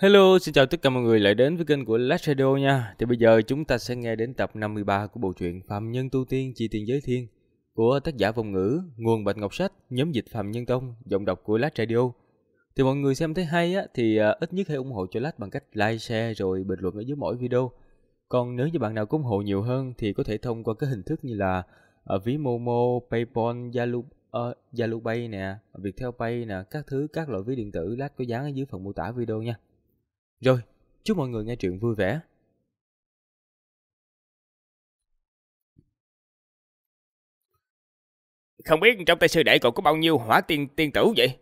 Hello, xin chào tất cả mọi người lại đến với kênh của Last Radio nha. Thì bây giờ chúng ta sẽ nghe đến tập 53 của bộ truyện Phàm Nhân Tu Tiên Chi Tiền Giới Thiên của tác giả Vong Ngữ, nguồn Bạch Ngọc Sách, nhóm dịch Phàm Nhân Tông, giọng đọc của Last Radio. Thì mọi người xem thấy hay á thì ít nhất hãy ủng hộ cho Last bằng cách like, share rồi bình luận ở dưới mỗi video. Còn nếu như bạn nào có ủng hộ nhiều hơn thì có thể thông qua các hình thức như là ví Momo, PayPal, Zalo Pay nè, Viettel Pay nè, các loại ví điện tử Last có dán ở dưới phần mô tả video nha. Rồi, chúc mọi người nghe truyện vui vẻ. Không biết trong tay sư đệ cậu có bao nhiêu hỏa tiên tử vậy?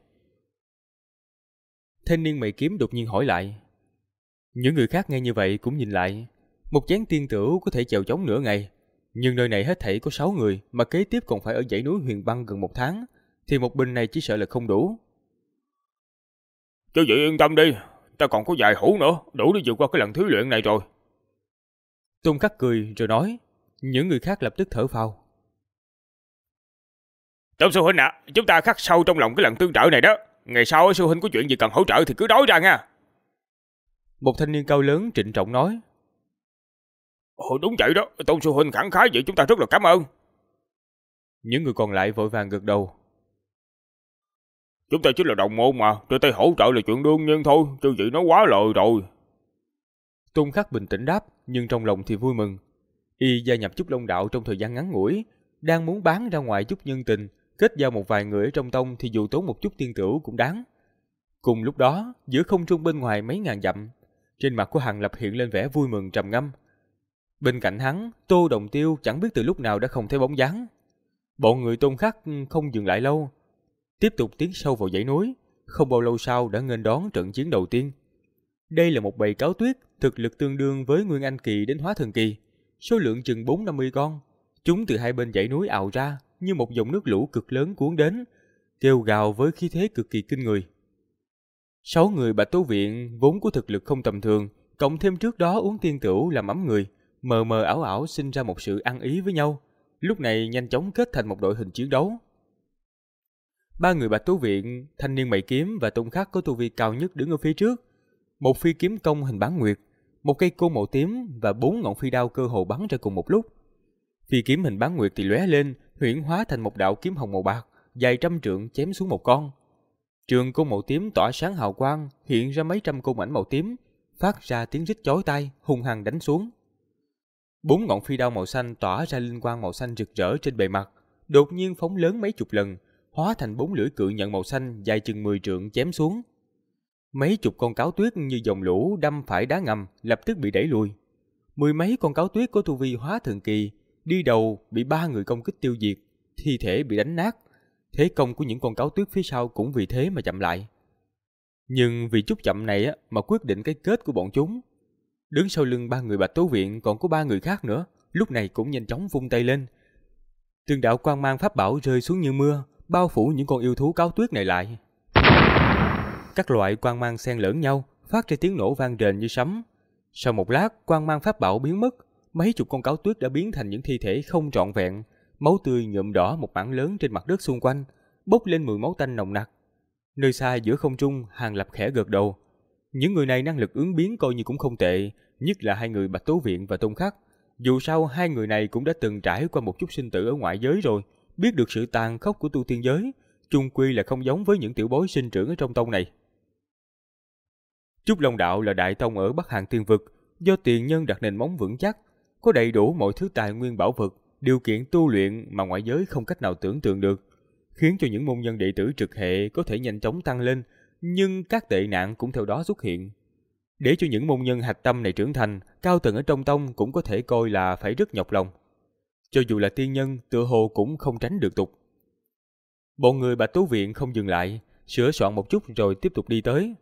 Thanh niên mày kiếm đột nhiên hỏi lại. Những người khác nghe như vậy cũng nhìn lại. Một chén tiên tửu có thể chèo chống nửa ngày, nhưng nơi này hết thảy có 6 người, mà kế tiếp còn phải ở dãy núi Huyền Băng gần 1 tháng, thì một bình này chỉ sợ là không đủ. Chứ vậy yên tâm đi, ta còn có vài hũ nữa, đủ để vượt qua cái lần thí luyện này rồi. Tôn Khắc cười rồi nói. Những người khác lập tức thở phào. Tôn sư huynh ạ, chúng ta khắc sâu trong lòng cái lần tương trợ này đó. Ngày sau sư huynh có chuyện gì cần hỗ trợ thì cứ nói ra nha. Một thanh niên cao lớn trịnh trọng nói. Ồ đúng vậy đó, Tôn sư huynh khẳng khái vậy chúng ta rất là cảm ơn. Những người còn lại vội vàng gật đầu. Chúng ta chính là đồng môn mà, cho tay hỗ trợ là chuyện đương nhiên thôi, chứ vậy nó quá lời rồi. Tôn Khắc bình tĩnh đáp, nhưng trong lòng thì vui mừng. Y gia nhập Chúc Long Đạo trong thời gian ngắn ngủi, đang muốn bán ra ngoài chút nhân tình, kết giao một vài người ở trong tông thì dù tốn một chút tiên tửu cũng đáng. Cùng lúc đó, giữa không trung bên ngoài mấy ngàn dặm, trên mặt của Hàng Lập hiện lên vẻ vui mừng trầm ngâm. Bên cạnh hắn, Tô Đồng Tiêu chẳng biết từ lúc nào đã không thấy bóng dáng. Bọn người Tôn Khắc không dừng lại lâu, tiếp tục tiến sâu vào dãy núi, không bao lâu sau đã nghênh đón trận chiến đầu tiên. Đây là một bầy cáo tuyết, thực lực tương đương với Nguyên Anh Kỳ đến Hóa Thần Kỳ, số lượng chừng 40-50 con. Chúng từ hai bên dãy núi ào ra như một dòng nước lũ cực lớn cuốn đến, kêu gào với khí thế cực kỳ kinh người. 6 người Bạch Tố Viện vốn có thực lực không tầm thường, cộng thêm trước đó uống tiên tửu làm ấm người, mờ mờ ảo ảo sinh ra một sự ăn ý với nhau, lúc này nhanh chóng kết thành một đội hình chiến đấu. 3 người Bạch Tố Viện, thanh niên mày kiếm và Tôn Khắc có tu vi cao nhất đứng ở phía trước. Một phi kiếm công hình bán nguyệt, một cây côn màu tím và 4 ngọn phi đao cơ hồ bắn ra cùng một lúc. Phi kiếm hình bán nguyệt thì lóe lên, huyễn hóa thành một đạo kiếm hồng màu bạc, dài trăm trượng chém xuống một con. Trường côn màu tím tỏa sáng hào quang, hiện ra mấy trăm côn ảnh màu tím, phát ra tiếng rít chói tai, hung hăng đánh xuống. 4 ngọn phi đao màu xanh tỏa ra linh quang màu xanh rực rỡ trên bề mặt, đột nhiên phóng lớn mấy chục lần, hóa thành 4 lưỡi cự nhận màu xanh dài chừng 10 trượng chém xuống. Mấy chục con cáo tuyết như dòng lũ đâm phải đá ngầm, lập tức bị đẩy lùi. 10 mấy con cáo tuyết có tu vi Hóa Thần Kỳ, đi đầu bị 3 người công kích tiêu diệt, thi thể bị đánh nát. Thế công của những con cáo tuyết phía sau cũng vì thế mà chậm lại. Nhưng vì chút chậm này mà quyết định cái kết của bọn chúng. Đứng sau lưng 3 người Bạch Tố Viện còn có 3 người khác nữa, lúc này cũng nhanh chóng vung tay lên. Từng đạo quang mang pháp bảo rơi xuống như mưa, bao phủ những con yêu thú cáo tuyết này lại. Các loại quang mang xen lẫn nhau, phát ra tiếng nổ vang rền như sấm. Sau một lát, quang mang pháp bảo biến mất, mấy chục con cáo tuyết đã biến thành những thi thể không trọn vẹn, máu tươi nhuộm đỏ một mảng lớn trên mặt đất xung quanh, bốc lên mùi máu tanh nồng nặc. Nơi xa giữa không trung, Hàng Lập khẽ gật đầu. Những người này năng lực ứng biến coi như cũng không tệ, nhất là 2 người Bạch Tố Viện và Tôn Khắc. Dù sao 2 người này cũng đã từng trải qua một chút sinh tử ở ngoại giới rồi, biết được sự tàn khốc của tu tiên giới, chung quy là không giống với những tiểu bối sinh trưởng ở trong tông này. Trúc Long Đạo là đại tông ở Bắc Hàn Tiên Vực, do tiền nhân đặt nền móng vững chắc, có đầy đủ mọi thứ tài nguyên bảo vật, điều kiện tu luyện mà ngoại giới không cách nào tưởng tượng được, khiến cho những môn nhân đệ tử trực hệ có thể nhanh chóng tăng lên, nhưng các tệ nạn cũng theo đó xuất hiện. Để cho những môn nhân hạch tâm này trưởng thành, cao tầng ở trong tông cũng có thể coi là phải rất nhọc lòng. Cho dù là tiên nhân, tựa hồ cũng không tránh được tục. Bọn người Bạch Tố Viện không dừng lại, sửa soạn một chút rồi tiếp tục đi tới.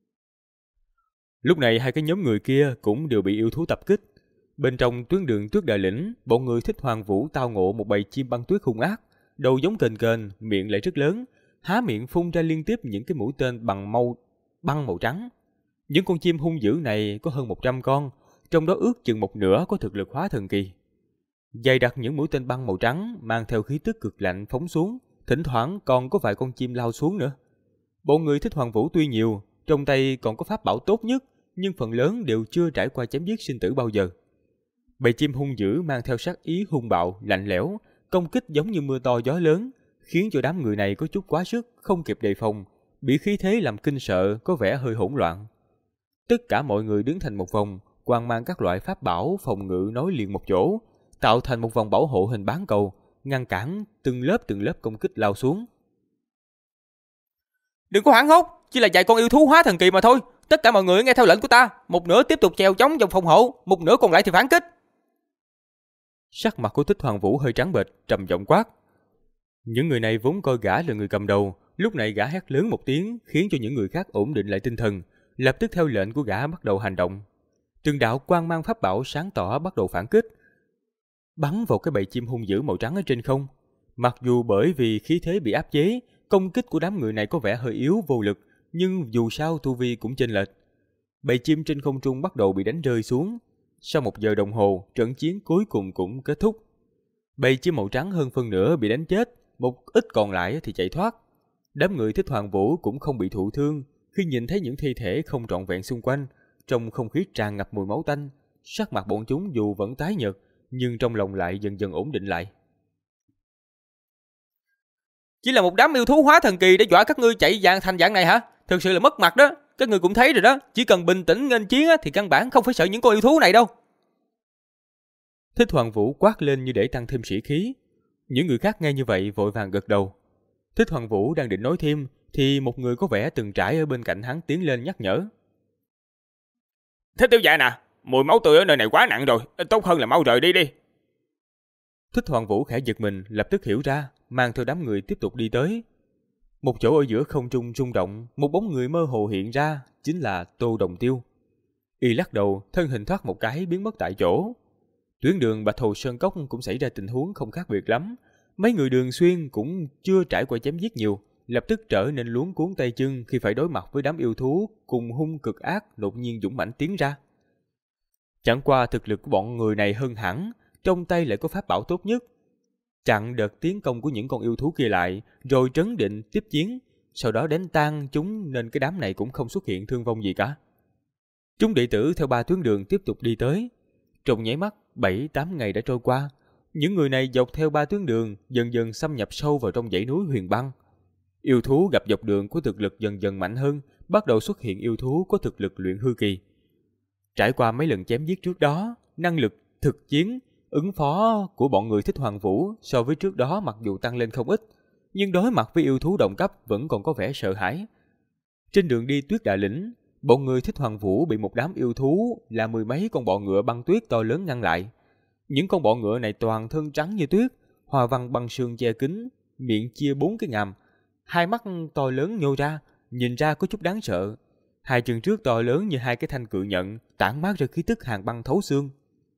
Lúc này 2 cái nhóm người kia cũng đều bị yêu thú tập kích. Bên trong tuyến đường Tuyết Đại Lĩnh, bọn người Thích Hoàng Vũ tao ngộ một bầy chim băng tuyết hung ác, đầu giống kềnh kềnh, miệng lại rất lớn, há miệng phun ra liên tiếp những cái mũi tên bằng băng màu trắng. Những con chim hung dữ này có hơn 100 con, trong đó ước chừng một nửa có thực lực Hóa Thần Kỳ. Dày đặc những mũi tên băng màu trắng mang theo khí tức cực lạnh phóng xuống, thỉnh thoảng còn có vài con chim lao xuống nữa. Bọn người Thích Hoàng Vũ tuy nhiều, trong tay còn có pháp bảo tốt nhất, nhưng phần lớn đều chưa trải qua chém giết sinh tử bao giờ. Bầy chim hung dữ mang theo sát ý hung bạo, lạnh lẽo, công kích giống như mưa to gió lớn, khiến cho đám người này có chút quá sức, không kịp đề phòng, bị khí thế làm kinh sợ, có vẻ hơi hỗn loạn. Tất cả mọi người đứng thành một vòng, quàng mang các loại pháp bảo phòng ngự nối liền một chỗ, tạo thành một vòng bảo hộ hình bán cầu, ngăn cản từng lớp công kích lao xuống. Đừng có hoảng hốt, chỉ là vài con yêu thú hóa thần kỳ mà thôi. Tất cả mọi người nghe theo lệnh của ta, một nửa tiếp tục chèo chống vòng phòng hộ, một nửa còn lại thì phản kích. Sắc mặt của Thích Hoàng Vũ hơi trắng bệch, trầm giọng quát. Những người này vốn coi gã là người cầm đầu, lúc này gã hét lớn một tiếng, khiến cho những người khác ổn định lại tinh thần, lập tức theo lệnh của gã bắt đầu hành động. Từng đạo quang mang pháp bảo sáng tỏ bắt đầu phản kích, bắn vào cái bầy chim hung dữ màu trắng ở trên không. Mặc dù bởi vì khí thế bị áp chế, công kích của đám người này có vẻ hơi yếu vô lực, nhưng dù sao tu vi cũng chênh lệch. Bầy chim trên không trung bắt đầu bị đánh rơi xuống. Sau 1 giờ đồng hồ, trận chiến cuối cùng cũng kết thúc. Bầy chim màu trắng hơn phân nửa bị đánh chết, một ít còn lại thì chạy thoát. Đám người Thích Hoàng Vũ cũng không bị thụ thương khi nhìn thấy những thi thể không trọn vẹn xung quanh, trong không khí tràn ngập mùi máu tanh. Sắc mặt bọn chúng dù vẫn tái nhợt, nhưng trong lòng lại dần dần ổn định lại. Chỉ là một đám yêu thú hóa thần kỳ để dọa các ngươi chạy thành dạng này hả? Thực sự là mất mặt đó. Các ngươi cũng thấy rồi đó, chỉ cần bình tĩnh nghênh chiến thì căn bản không phải sợ những con yêu thú này đâu. Thích Hoàng Vũ quát lên như để tăng thêm sĩ khí. Những người khác nghe như vậy vội vàng gật đầu. Thích Hoàng Vũ đang định nói thêm thì một người có vẻ từng trải ở bên cạnh hắn tiến lên nhắc nhở. Thích tiểu dạ nè, mùi máu tươi ở nơi này quá nặng rồi, tốt hơn là mau rời đi đi. Thích Hoàng Vũ khẽ giật mình, lập tức hiểu ra, mang theo đám người tiếp tục đi tới. Một chỗ ở giữa không trung rung động, một bóng người mơ hồ hiện ra, chính là Tô Đồng Tiêu. Y lắc đầu, thân hình thoát một cái biến mất tại chỗ. Tuyến đường Bạch Hồ Sơn Cốc cũng xảy ra tình huống không khác biệt lắm. Mấy người Đường Xuyên cũng chưa trải qua chém giết nhiều, lập tức trở nên luống cuống tay chân khi phải đối mặt với đám yêu thú cùng hung cực ác đột nhiên dũng mãnh tiến ra. Chẳng qua thực lực của bọn người này hơn hẳn, trong tay lại có pháp bảo tốt nhất, chặn đợt tiến công của những con yêu thú kia lại, rồi trấn định tiếp chiến, sau đó đánh tan chúng nên cái đám này cũng không xuất hiện thương vong gì cả. Chúng đệ tử theo 3 tuyến đường tiếp tục đi tới. Trong nháy mắt, 7-8 ngày đã trôi qua, những người này dọc theo 3 tuyến đường dần dần xâm nhập sâu vào trong dãy núi Huyền Băng. Yêu thú gặp dọc đường có thực lực dần dần mạnh hơn, bắt đầu xuất hiện yêu thú có thực lực luyện hư kỳ. Trải qua mấy lần chém giết trước đó, năng lực thực chiến ứng phó của bọn người Thích Hoàng Vũ so với trước đó mặc dù tăng lên không ít, nhưng đối mặt với yêu thú đồng cấp vẫn còn có vẻ sợ hãi. Trên đường đi Tuyết Đại Lĩnh, bọn người Thích Hoàng Vũ bị một đám yêu thú là 10 mấy con bọ ngựa băng tuyết to lớn ngăn lại. Những con bọ ngựa này toàn thân trắng như tuyết, hoa văn băng sương che kín, miệng chia 4 cái ngàm, hai mắt to lớn nhô ra, nhìn ra có chút đáng sợ. Hai chân trước to lớn như hai cái thanh cự nhận, tản mát ra khí tức hàn băng thấu xương.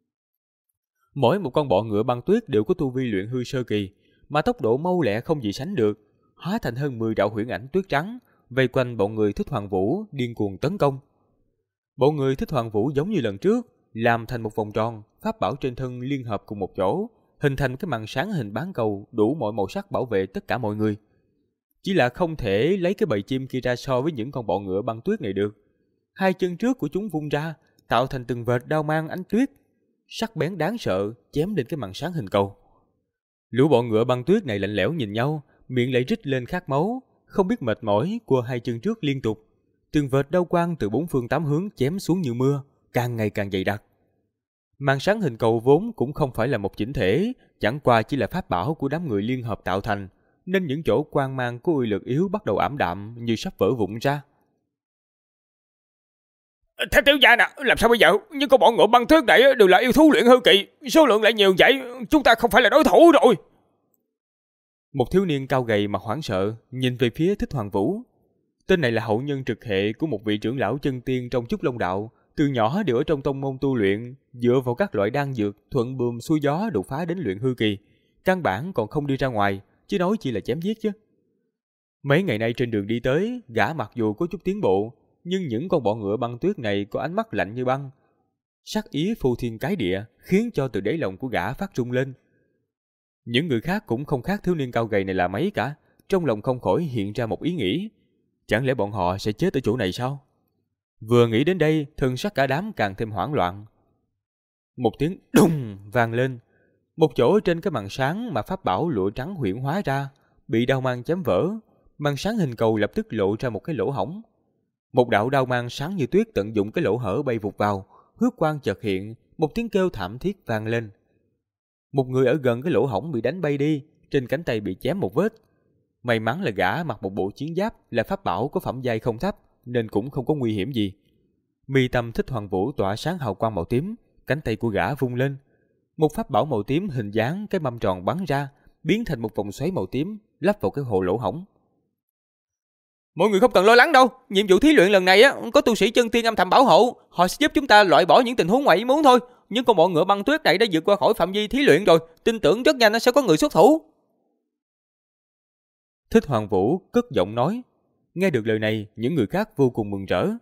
Mỗi một con bọ ngựa băng tuyết đều có tu vi luyện hư sơ kỳ, mà tốc độ mau lẹ không gì sánh được, hóa thành hơn 10 đạo huyễn ảnh tuyết trắng, vây quanh bọn người Thích Hoàng Vũ điên cuồng tấn công. Bọn người Thích Hoàng Vũ giống như lần trước, làm thành một vòng tròn, pháp bảo trên thân liên hợp cùng một chỗ, hình thành cái màn sáng hình bán cầu đủ mọi màu sắc bảo vệ tất cả mọi người. Chỉ là không thể lấy cái bầy chim kia ra so với những con bọ ngựa băng tuyết này được. Hai chân trước của chúng vung ra, tạo thành từng vệt đao mang ánh tuyết, sắc bén đáng sợ, chém lên cái màn sáng hình cầu. Lũ bọ ngựa băng tuyết này lạnh lẽo nhìn nhau, miệng lại rít lên khát máu, không biết mệt mỏi, cua hai chân trước liên tục. Từng vệt đao quang từ 4 phương 8 hướng chém xuống như mưa, càng ngày càng dày đặc. Màn sáng hình cầu vốn cũng không phải là một chỉnh thể, chẳng qua chỉ là pháp bảo của đám người liên hợp tạo thành, nên những chỗ quang mang của uy lực yếu bắt đầu ảm đạm như sắp vỡ vụn ra. Thế tiểu gia nè, làm sao bây giờ? Nhưng con bọn ngựa băng tuyết này đều là yêu thú luyện hư kỳ, số lượng lại nhiều vậy, chúng ta không phải là đối thủ rồi. Một thiếu niên cao gầy mà hoảng sợ nhìn về phía Thích Hoàng Vũ. Tên này là hậu nhân trực hệ của một vị trưởng lão chân tiên trong Trúc Long Đạo, từ nhỏ đều ở trong tông môn tu luyện, dựa vào các loại đan dược thuận buồm xuôi gió đột phá đến luyện hư kỳ, căn bản còn không đi ra ngoài, chứ nói chỉ là chém giết chứ. Mấy ngày nay trên đường đi tới, gã mặc dù có chút tiến bộ, nhưng những con bọ ngựa băng tuyết này có ánh mắt lạnh như băng, sắc ý phô thiên cái địa, khiến cho từ đáy lòng của gã phát rung lên. Những người khác cũng không khác thiếu niên cao gầy này là mấy cả, trong lòng không khỏi hiện ra một ý nghĩ. Chẳng lẽ bọn họ sẽ chết ở chỗ này sao? Vừa nghĩ đến đây, thân sắc cả đám càng thêm hoảng loạn. Một tiếng đùng vang lên. Một chỗ trên cái màn sáng mà pháp bảo lụa trắng huyễn hóa ra, bị đao mang chém vỡ. Màn sáng hình cầu lập tức lộ ra một cái lỗ hổng. Một đạo đao mang sáng như tuyết tận dụng cái lỗ hở bay vụt vào, huyết quang chợt hiện, một tiếng kêu thảm thiết vang lên. Một người ở gần cái lỗ hổng bị đánh bay đi, trên cánh tay bị chém một vết. May mắn là gã mặc một bộ chiến giáp là pháp bảo có phẩm giai không thấp, nên cũng không có nguy hiểm gì. Mi tâm Thích Hoàng Vũ tỏa sáng hào quang màu tím, cánh tay của gã vung lên. Một pháp bảo màu tím hình dáng cái mâm tròn bắn ra, biến thành một vòng xoáy màu tím, lắp vào cái hồ lỗ hổng. Mọi người không cần lo lắng đâu, nhiệm vụ thí luyện lần này á có tu sĩ chân tiên âm thầm bảo hộ, họ sẽ giúp chúng ta loại bỏ những tình huống ngoài ý muốn thôi. Nhưng con bọn ngựa băng tuyết này đã vượt qua khỏi phạm vi thí luyện rồi, tin tưởng rất nhanh nó sẽ có người xuất thủ. Thích Hoàng Vũ cất giọng nói. Nghe được lời này, những người khác vô cùng mừng rỡ.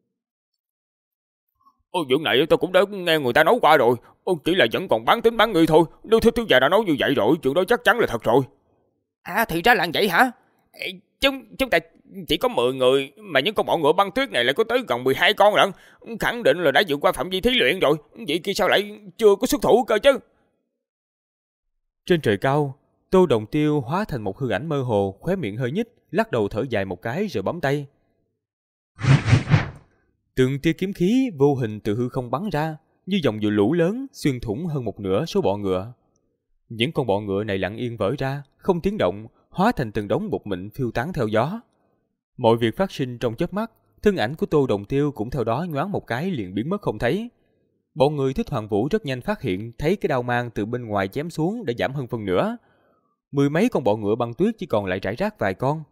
Chuyện này tôi cũng đã nghe người ta nói qua rồi, chỉ là vẫn còn bán tính bán nghi thôi. Nếu thiếu gia đã nói như vậy rồi, chuyện đó chắc chắn là thật rồi. Thì ra là vậy hả? Chúng ta chỉ có 10 người, mà những con bọn ngựa băng tuyết này lại có tới gần 12 con lận. Khẳng định là đã vượt qua phạm vi thí luyện rồi, vậy kia sao lại chưa có xuất thủ cơ chứ? Trên trời cao, Tô Đồng Tiêu hóa thành một hư ảnh mơ hồ, khóe miệng hơi nhích, lắc đầu thở dài một cái rồi bấm tay. Từng tia kiếm khí vô hình từ hư không bắn ra, như dòng dừa lũ lớn xuyên thủng hơn một nửa số bọ ngựa. Những con bọ ngựa này lặng yên vỡ ra, không tiếng động, hóa thành từng đống bột mịn phiêu tán theo gió. Mọi việc phát sinh trong chớp mắt, thân ảnh của Tô Đồng Tiêu cũng theo đó nhoáng một cái liền biến mất không thấy. Bọn người Thích Hoàng Vũ rất nhanh phát hiện thấy cái đao mang từ bên ngoài chém xuống đã giảm hơn phân nửa. 10 mấy con bọ ngựa băng tuyết chỉ còn lại rải rác vài con.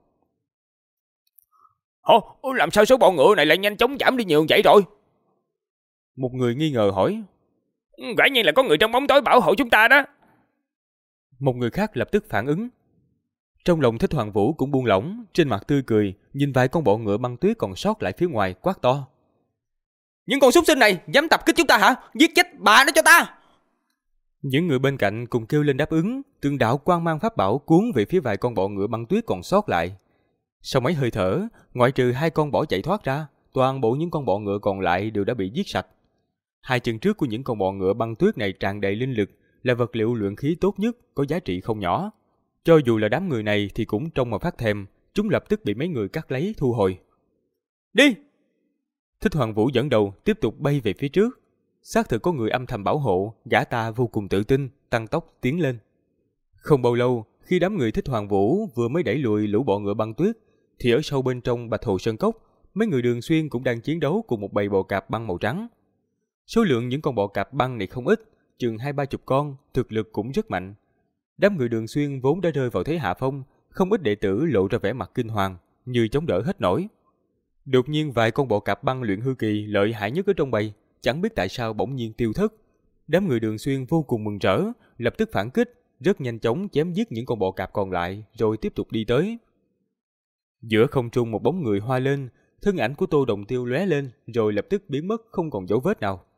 Làm sao số bọ ngựa này lại nhanh chóng giảm đi nhiều vậy rồi? Một người nghi ngờ hỏi. Quả nhiên là có người trong bóng tối bảo hộ chúng ta đó. Một người khác lập tức phản ứng. Trong lòng Thích Hoàng Vũ cũng buông lỏng, trên mặt tươi cười, nhìn vài con bọ ngựa băng tuyết còn sót lại phía ngoài quát to. Những con súc sinh này dám tập kích chúng ta hả? Giết chết bà nó cho ta! Những người bên cạnh cùng kêu lên đáp ứng, từng đạo quang mang pháp bảo cuốn về phía vài con bọ ngựa băng tuyết còn sót lại. Sau mấy hơi thở, ngoại trừ 2 con bỏ chạy thoát ra, toàn bộ những con bọ ngựa còn lại đều đã bị giết sạch. 2 chân trước của những con bọ ngựa băng tuyết này tràn đầy linh lực, là vật liệu luyện khí tốt nhất, có giá trị không nhỏ. Cho dù là đám người này thì cũng trông mà phát thèm, chúng lập tức bị mấy người cắt lấy thu hồi. Đi! Thích Hoàng Vũ dẫn đầu tiếp tục bay về phía trước. Xác thực có người âm thầm bảo hộ, gã ta vô cùng tự tin, tăng tốc tiến lên. Không bao lâu, khi đám người Thích Hoàng Vũ vừa mới đẩy lùi lũ bọ ngựa băng tuyết, thì ở sâu bên trong Bạch Hồ Sơn Cốc, mấy người Đường Xuyên cũng đang chiến đấu cùng một bầy bò cạp băng màu trắng. Số lượng những con bò cạp băng này không ít, chừng 20-30 con, thực lực cũng rất mạnh. Đám người Đường Xuyên vốn đã rơi vào thế hạ phong, không ít đệ tử lộ ra vẻ mặt kinh hoàng, như chống đỡ hết nổi. Đột nhiên vài con bọ cạp băng luyện hư kỳ lợi hại nhất ở trong bầy, chẳng biết tại sao bỗng nhiên tiêu thất. Đám người Đường Xuyên vô cùng mừng rỡ, lập tức phản kích, rất nhanh chóng chém giết những con bọ cạp còn lại, rồi tiếp tục đi tới. Giữa không trung một bóng người hoa lên, thân ảnh của Tô Đồng Tiêu lóe lên, rồi lập tức biến mất không còn dấu vết nào.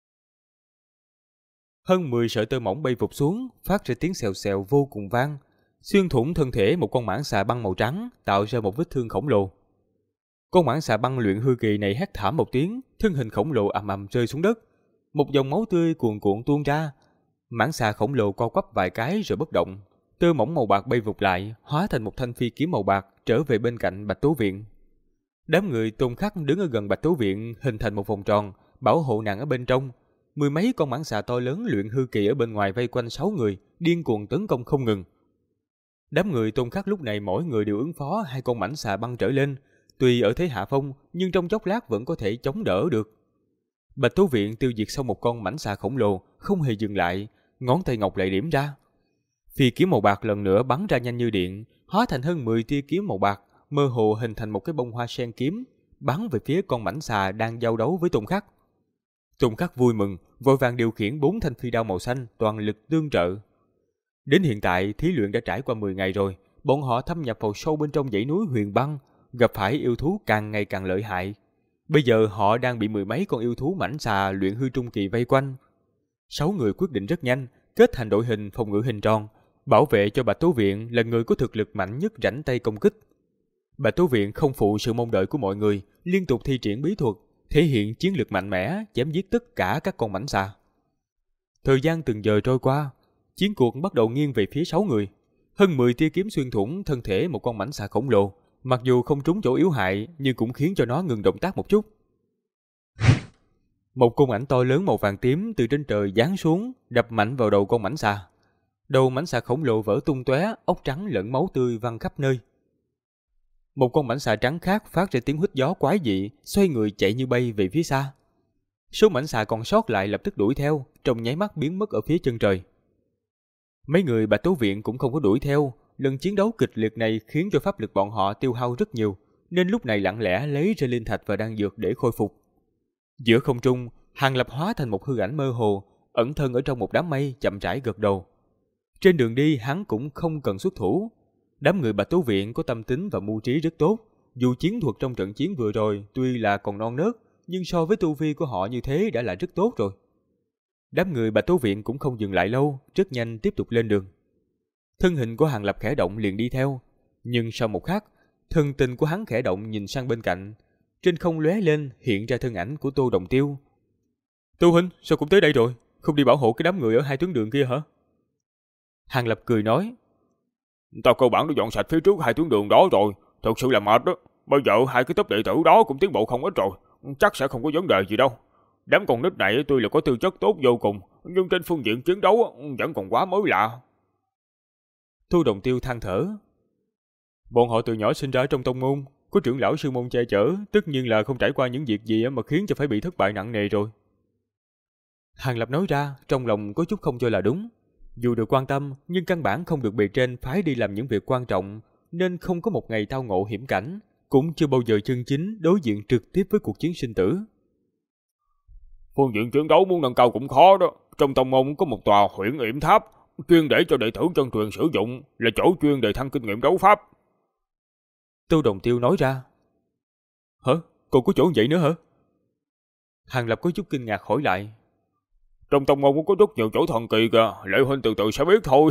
Hơn 10 sợi tơ mỏng bay vụt xuống, phát ra tiếng xèo xèo vô cùng vang, xuyên thủng thân thể một con mãng xà băng màu trắng, tạo ra một vết thương khổng lồ. Con mãng xà băng luyện hư kỳ này hét thảm một tiếng, thân hình khổng lồ ầm ầm rơi xuống đất, một dòng máu tươi cuồn cuộn tuôn ra. Mãng xà khổng lồ co quắp vài cái rồi bất động, tơ mỏng màu bạc bay vụt lại, hóa thành một thanh phi kiếm màu bạc trở về bên cạnh Bạch Tố Viện. Đám người Tôn Khắc đứng ở gần Bạch Tố Viện hình thành một vòng tròn, bảo hộ nàng ở bên trong. 10 mấy con mãng xà to lớn luyện hư kỳ ở bên ngoài vây quanh 6 người, điên cuồng tấn công không ngừng. Đám người Tôn Khắc lúc này mỗi người đều ứng phó 2 con mãng xà băng trở lên, tuy ở thế hạ phong nhưng trong chốc lát vẫn có thể chống đỡ được. Bạch Tố Viện tiêu diệt xong một con mãng xà khổng lồ, không hề dừng lại, ngón tay ngọc lại điểm ra. Phi kiếm màu bạc lần nữa bắn ra nhanh như điện, hóa thành hơn 10 tia kiếm màu bạc, mơ hồ hình thành một cái bông hoa sen kiếm, bắn về phía con mãng xà đang giao đấu với Tôn Khắc. Tôn Khắc vui mừng, vội vàng điều khiển 4 thanh phi đao màu xanh toàn lực tương trợ. Đến hiện tại, thí luyện đã trải qua 10 ngày rồi, bọn họ thâm nhập vào sâu bên trong dãy núi Huyền Băng, gặp phải yêu thú càng ngày càng lợi hại. Bây giờ họ đang bị 10 mấy con yêu thú mãnh xà luyện hư trung kỳ vây quanh. 6 người quyết định rất nhanh, kết thành đội hình phòng ngự hình tròn, bảo vệ cho Bạch Tố Viện là người có thực lực mạnh nhất rảnh tay công kích. Bạch Tố Viện không phụ sự mong đợi của mọi người, liên tục thi triển bí thuật, thể hiện chiến lược mạnh mẽ, chém giết tất cả các con mãnh xà. Thời gian từng giờ trôi qua, chiến cuộc bắt đầu nghiêng về phía 6 người. Hơn 10 tia kiếm xuyên thủng thân thể một con mãnh xà khổng lồ, mặc dù không trúng chỗ yếu hại nhưng cũng khiến cho nó ngừng động tác một chút. Một côn ảnh to lớn màu vàng tím từ trên trời giáng xuống, đập mạnh vào đầu con mãnh xà. Đầu mãnh xà khổng lồ vỡ tung tóe, ốc trắng lẫn máu tươi văng khắp nơi. Một con mãnh xà trắng khác phát ra tiếng huýt gió quái dị, xoay người chạy như bay về phía xa. Số mãnh xà còn sót lại lập tức đuổi theo, trong nháy mắt biến mất ở phía chân trời. Mấy người Bạch Tố Viện cũng không có đuổi theo, lần chiến đấu kịch liệt này khiến cho pháp lực bọn họ tiêu hao rất nhiều, nên lúc này lặng lẽ lấy ra linh thạch và đan dược để khôi phục. Giữa không trung, Hàng Lập hóa thành một hư ảnh mơ hồ, ẩn thân ở trong một đám mây, chậm rãi gật đầu. Trên đường đi hắn cũng không cần xuất thủ. Đám người Bạch Tố Viện có tâm tính và mưu trí rất tốt, dù chiến thuật trong trận chiến vừa rồi tuy là còn non nớt, nhưng so với tu vi của họ như thế đã là rất tốt rồi. Đám người Bạch Tố Viện cũng không dừng lại lâu, rất nhanh tiếp tục lên đường. Thân hình của Hàng Lập khẽ động liền đi theo, nhưng sau một khắc, thần tình của hắn khẽ động nhìn sang bên cạnh, trên không lóe lên hiện ra thân ảnh của Tô Đồng Tiêu. Tô huynh, sao cũng tới đây rồi, không đi bảo hộ cái đám người ở 2 tuyến đường kia hả? Hàng Lập cười nói, tao cơ bản đã dọn sạch phía trước 2 tuyến đường đó rồi, thật sự là mệt đó. Bây giờ 2 cái tốp đệ tử đó cũng tiến bộ không ít rồi, chắc sẽ không có vấn đề gì đâu. Đám con nít này tuy là có tư chất tốt vô cùng, nhưng trên phương diện chiến đấu vẫn còn quá mới lạ. Tô Đồng Tiêu than thở, bọn họ từ nhỏ sinh ra trong tông môn, có trưởng lão sư môn che chở, tất nhiên là không trải qua những việc gì mà khiến cho phải bị thất bại nặng nề rồi. Hàng Lập nói ra, trong lòng có chút không cho là đúng. Dù được quan tâm, nhưng căn bản không được bề trên phái đi làm những việc quan trọng, nên không có một ngày tao ngộ hiểm cảnh, cũng chưa bao giờ chân chính đối diện trực tiếp với cuộc chiến sinh tử. Phương diện chiến đấu muốn nâng cao cũng khó đó. Trong tông môn có một tòa huyễn yểm tháp, chuyên để cho đệ tử chân truyền sử dụng, là chỗ chuyên đề thăng kinh nghiệm đấu pháp. Tô Đồng Tiêu nói ra. Hả? Còn có chỗ vậy nữa hả? Hàng Lập có chút kinh ngạc hỏi lại. Trong tông môn cũng có rất nhiều chỗ thần kỳ kìa, Lệ huynh từ từ sẽ biết thôi.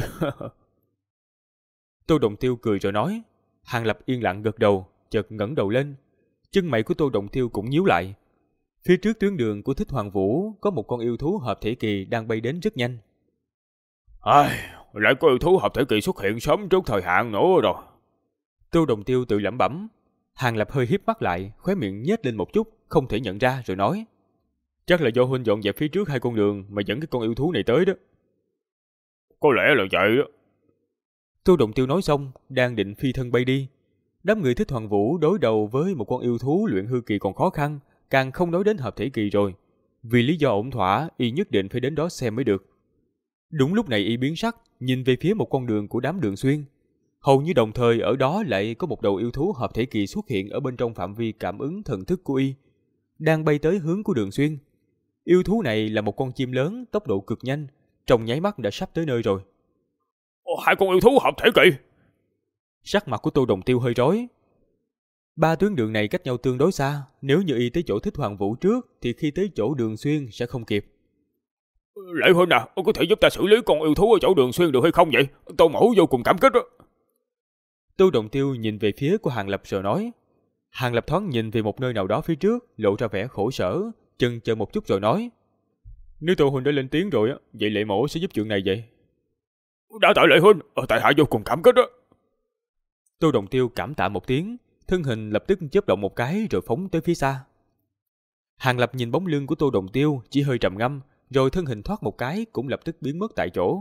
Tô Đồng Tiêu cười rồi nói. Hàng Lập yên lặng gật đầu, chợt ngẩng đầu lên. Chân mày của Tô Đồng Tiêu cũng nhíu lại. Phía trước tuyến đường của Thích Hoàng Vũ có một con yêu thú hợp thể kỳ đang bay đến rất nhanh. Lại có yêu thú hợp thể kỳ xuất hiện sớm trước thời hạn nữa rồi. Tô Đồng Tiêu tự lẩm bẩm. Hàng Lập hơi híp mắt lại, khóe miệng nhếch lên một chút, không thể nhận ra rồi nói. Chắc là do huynh dọn dẹp phía trước 2 con đường mà dẫn cái con yêu thú này tới đó. Có lẽ là vậy đó. Tô Đồng Tiêu nói xong, đang định phi thân bay đi. Đám người Thích Hoàng Vũ đối đầu với một con yêu thú luyện hư kỳ còn khó khăn, càng không nói đến hợp thể kỳ rồi. Vì lý do ổn thỏa, y nhất định phải đến đó xem mới được. Đúng lúc này y biến sắc, nhìn về phía một con đường của đám Đường Xuyên. Hầu như đồng thời ở đó lại có một đầu yêu thú hợp thể kỳ xuất hiện ở bên trong phạm vi cảm ứng thần thức của y, đang bay tới hướng của Đường Xuyên. Yêu thú này là một con chim lớn, tốc độ cực nhanh, trong nháy mắt đã sắp tới nơi rồi. 2 con yêu thú hợp thể kỳ. Sắc mặt của Tô Đồng Tiêu hơi rối. 3 tuyến đường này cách nhau tương đối xa, nếu như y tới chỗ Thích Hoàng Vũ trước thì khi tới chỗ Đường Xuyên sẽ không kịp. Lệ huynh à, có thể giúp ta xử lý con yêu thú ở chỗ Đường Xuyên được hay không vậy? Tô mẫu vô cùng cảm kích đó. Tô Đồng Tiêu nhìn về phía của Hàng Lập rồi nói. Hàng Lập thoáng nhìn về một nơi nào đó phía trước, lộ ra vẻ khổ sở, chần chờ một chút rồi nói. Nếu Tô huynh đã lên tiếng rồi, vậy Lệ mẫu sẽ giúp chuyện này vậy? Đã tại Lệ huynh, tại hạ vô cùng cảm kích đó. Tô Đồng Tiêu cảm tạ một tiếng, thân hình lập tức chớp động một cái rồi phóng tới phía xa. Hàng Lập nhìn bóng lưng của Tô Đồng Tiêu chỉ hơi trầm ngâm, rồi thân hình thoát một cái cũng lập tức biến mất tại chỗ.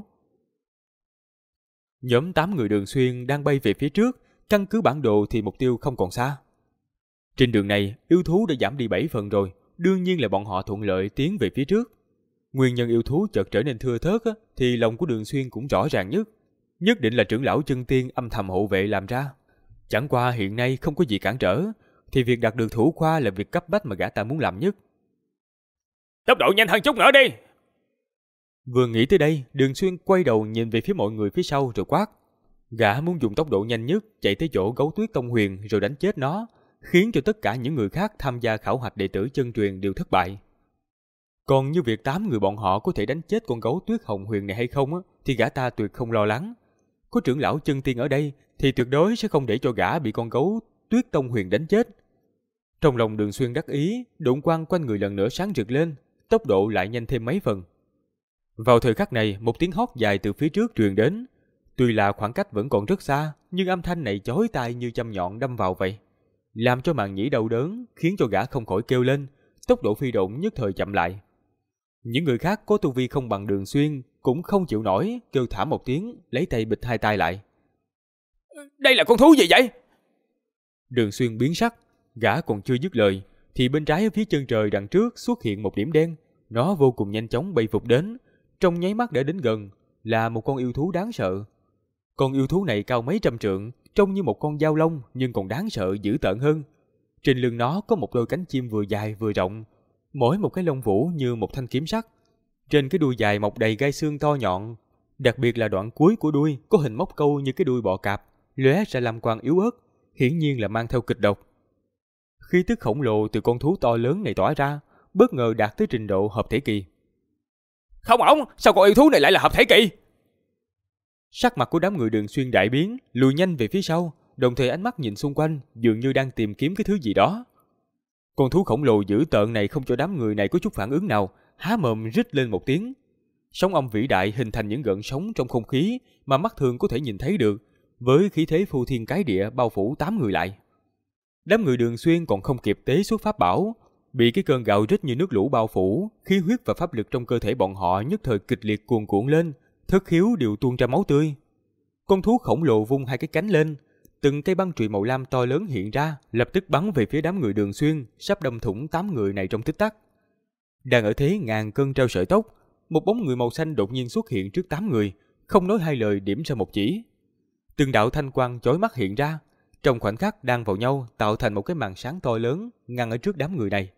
Nhóm 8 người Đường Xuyên đang bay về phía trước, căn cứ bản đồ thì mục tiêu không còn xa. Trên đường này, yêu thú đã giảm đi 7 phần rồi, đương nhiên là bọn họ thuận lợi tiến về phía trước. Nguyên nhân yêu thú chợt trở nên thưa thớt thì lòng của Đường Xuyên cũng rõ ràng nhất định là trưởng lão chân tiên âm thầm hộ vệ làm ra. Chẳng qua hiện nay không có gì cản trở, thì việc đạt được thủ khoa là việc cấp bách mà gã ta muốn làm nhất. Tốc độ nhanh hơn chút nữa đi. Vừa nghĩ tới đây, Đường Xuyên quay đầu nhìn về phía mọi người phía sau rồi quát. Gã muốn dùng tốc độ nhanh nhất chạy tới chỗ Gấu Tuyết Tông Huyền rồi đánh chết nó, khiến cho tất cả những người khác tham gia khảo hạch đệ tử chân truyền đều thất bại. Còn như việc 8 người bọn họ có thể đánh chết con Gấu Tuyết Hồng Huyền này hay không thì gã ta tuyệt không lo lắng. Có trưởng lão chân tiên ở đây thì tuyệt đối sẽ không để cho gã bị con Gấu Tuyết Tông Huyền đánh chết. Trong lòng Đường Xuyên đắc ý, độn quang quanh người lần nữa sáng rực lên, tốc độ lại nhanh thêm mấy phần. Vào thời khắc này, một tiếng hót dài từ phía trước truyền đến. Tuy là khoảng cách vẫn còn rất xa, nhưng âm thanh này chói tai như châm nhọn đâm vào vậy, làm cho màn nhĩ đau đớn, khiến cho gã không khỏi kêu lên, tốc độ phi độn nhất thời chậm lại. Những người khác có tu vi không bằng Đường Xuyên cũng không chịu nổi, kêu thảm một tiếng, lấy tay bịt hai tai lại. Đây là con thú gì vậy? Đường Xuyên biến sắc, gã còn chưa dứt lời thì bên trái ở phía chân trời đằng trước xuất hiện một điểm đen, nó vô cùng nhanh chóng bay vụt đến, trong nháy mắt đã đến gần, là một con yêu thú đáng sợ. Con yêu thú này cao mấy trăm trượng, trông như một con dao long nhưng còn đáng sợ dữ tợn hơn. Trên lưng nó có một đôi cánh chim vừa dài vừa rộng, mỗi một cái lông vũ như một thanh kiếm sắc. Trên cái đuôi dài mọc đầy gai xương to nhọn, đặc biệt là đoạn cuối của đuôi có hình móc câu như cái đuôi bọ cạp, lóe ra lam quang yếu ớt, hiển nhiên là mang theo kịch độc. Khí tức khổng lồ từ con thú to lớn này tỏa ra, bất ngờ đạt tới trình độ hợp thể kỳ. Không ổn, sao con yêu thú này lại là hợp thể kỳ? Sắc mặt của đám người Đường Xuyên đại biến, lùi nhanh về phía sau, đồng thời ánh mắt nhìn xung quanh, dường như đang tìm kiếm cái thứ gì đó. Con thú khổng lồ dữ tợn này không cho đám người này có chút phản ứng nào, há mồm rít lên một tiếng. Sóng âm vĩ đại hình thành những gợn sóng trong không khí mà mắt thường có thể nhìn thấy được, với khí thế phô thiên cái địa bao phủ 8 người lại. Đám người Đường Xuyên còn không kịp tế xuất pháp bảo, bị cái cơn gào rít như nước lũ bao phủ, khí huyết và pháp lực trong cơ thể bọn họ nhất thời kịch liệt cuồn cuộn lên, thất khiếu đều tuôn ra máu tươi. Con thú khổng lồ vung hai cái cánh lên, từng cây băng chùy màu lam to lớn hiện ra, lập tức bắn về phía đám người Đường Xuyên, sắp đâm thủng 8 người này trong tích tắc. Đang ở thế ngàn cân treo sợi tóc, một bóng người màu xanh đột nhiên xuất hiện trước 8 người, không nói hai lời điểm ra một chỉ. Từng đạo thanh quang chói mắt hiện ra, trong khoảnh khắc đan vào nhau tạo thành một cái màn sáng to lớn ngăn ở trước đám người này.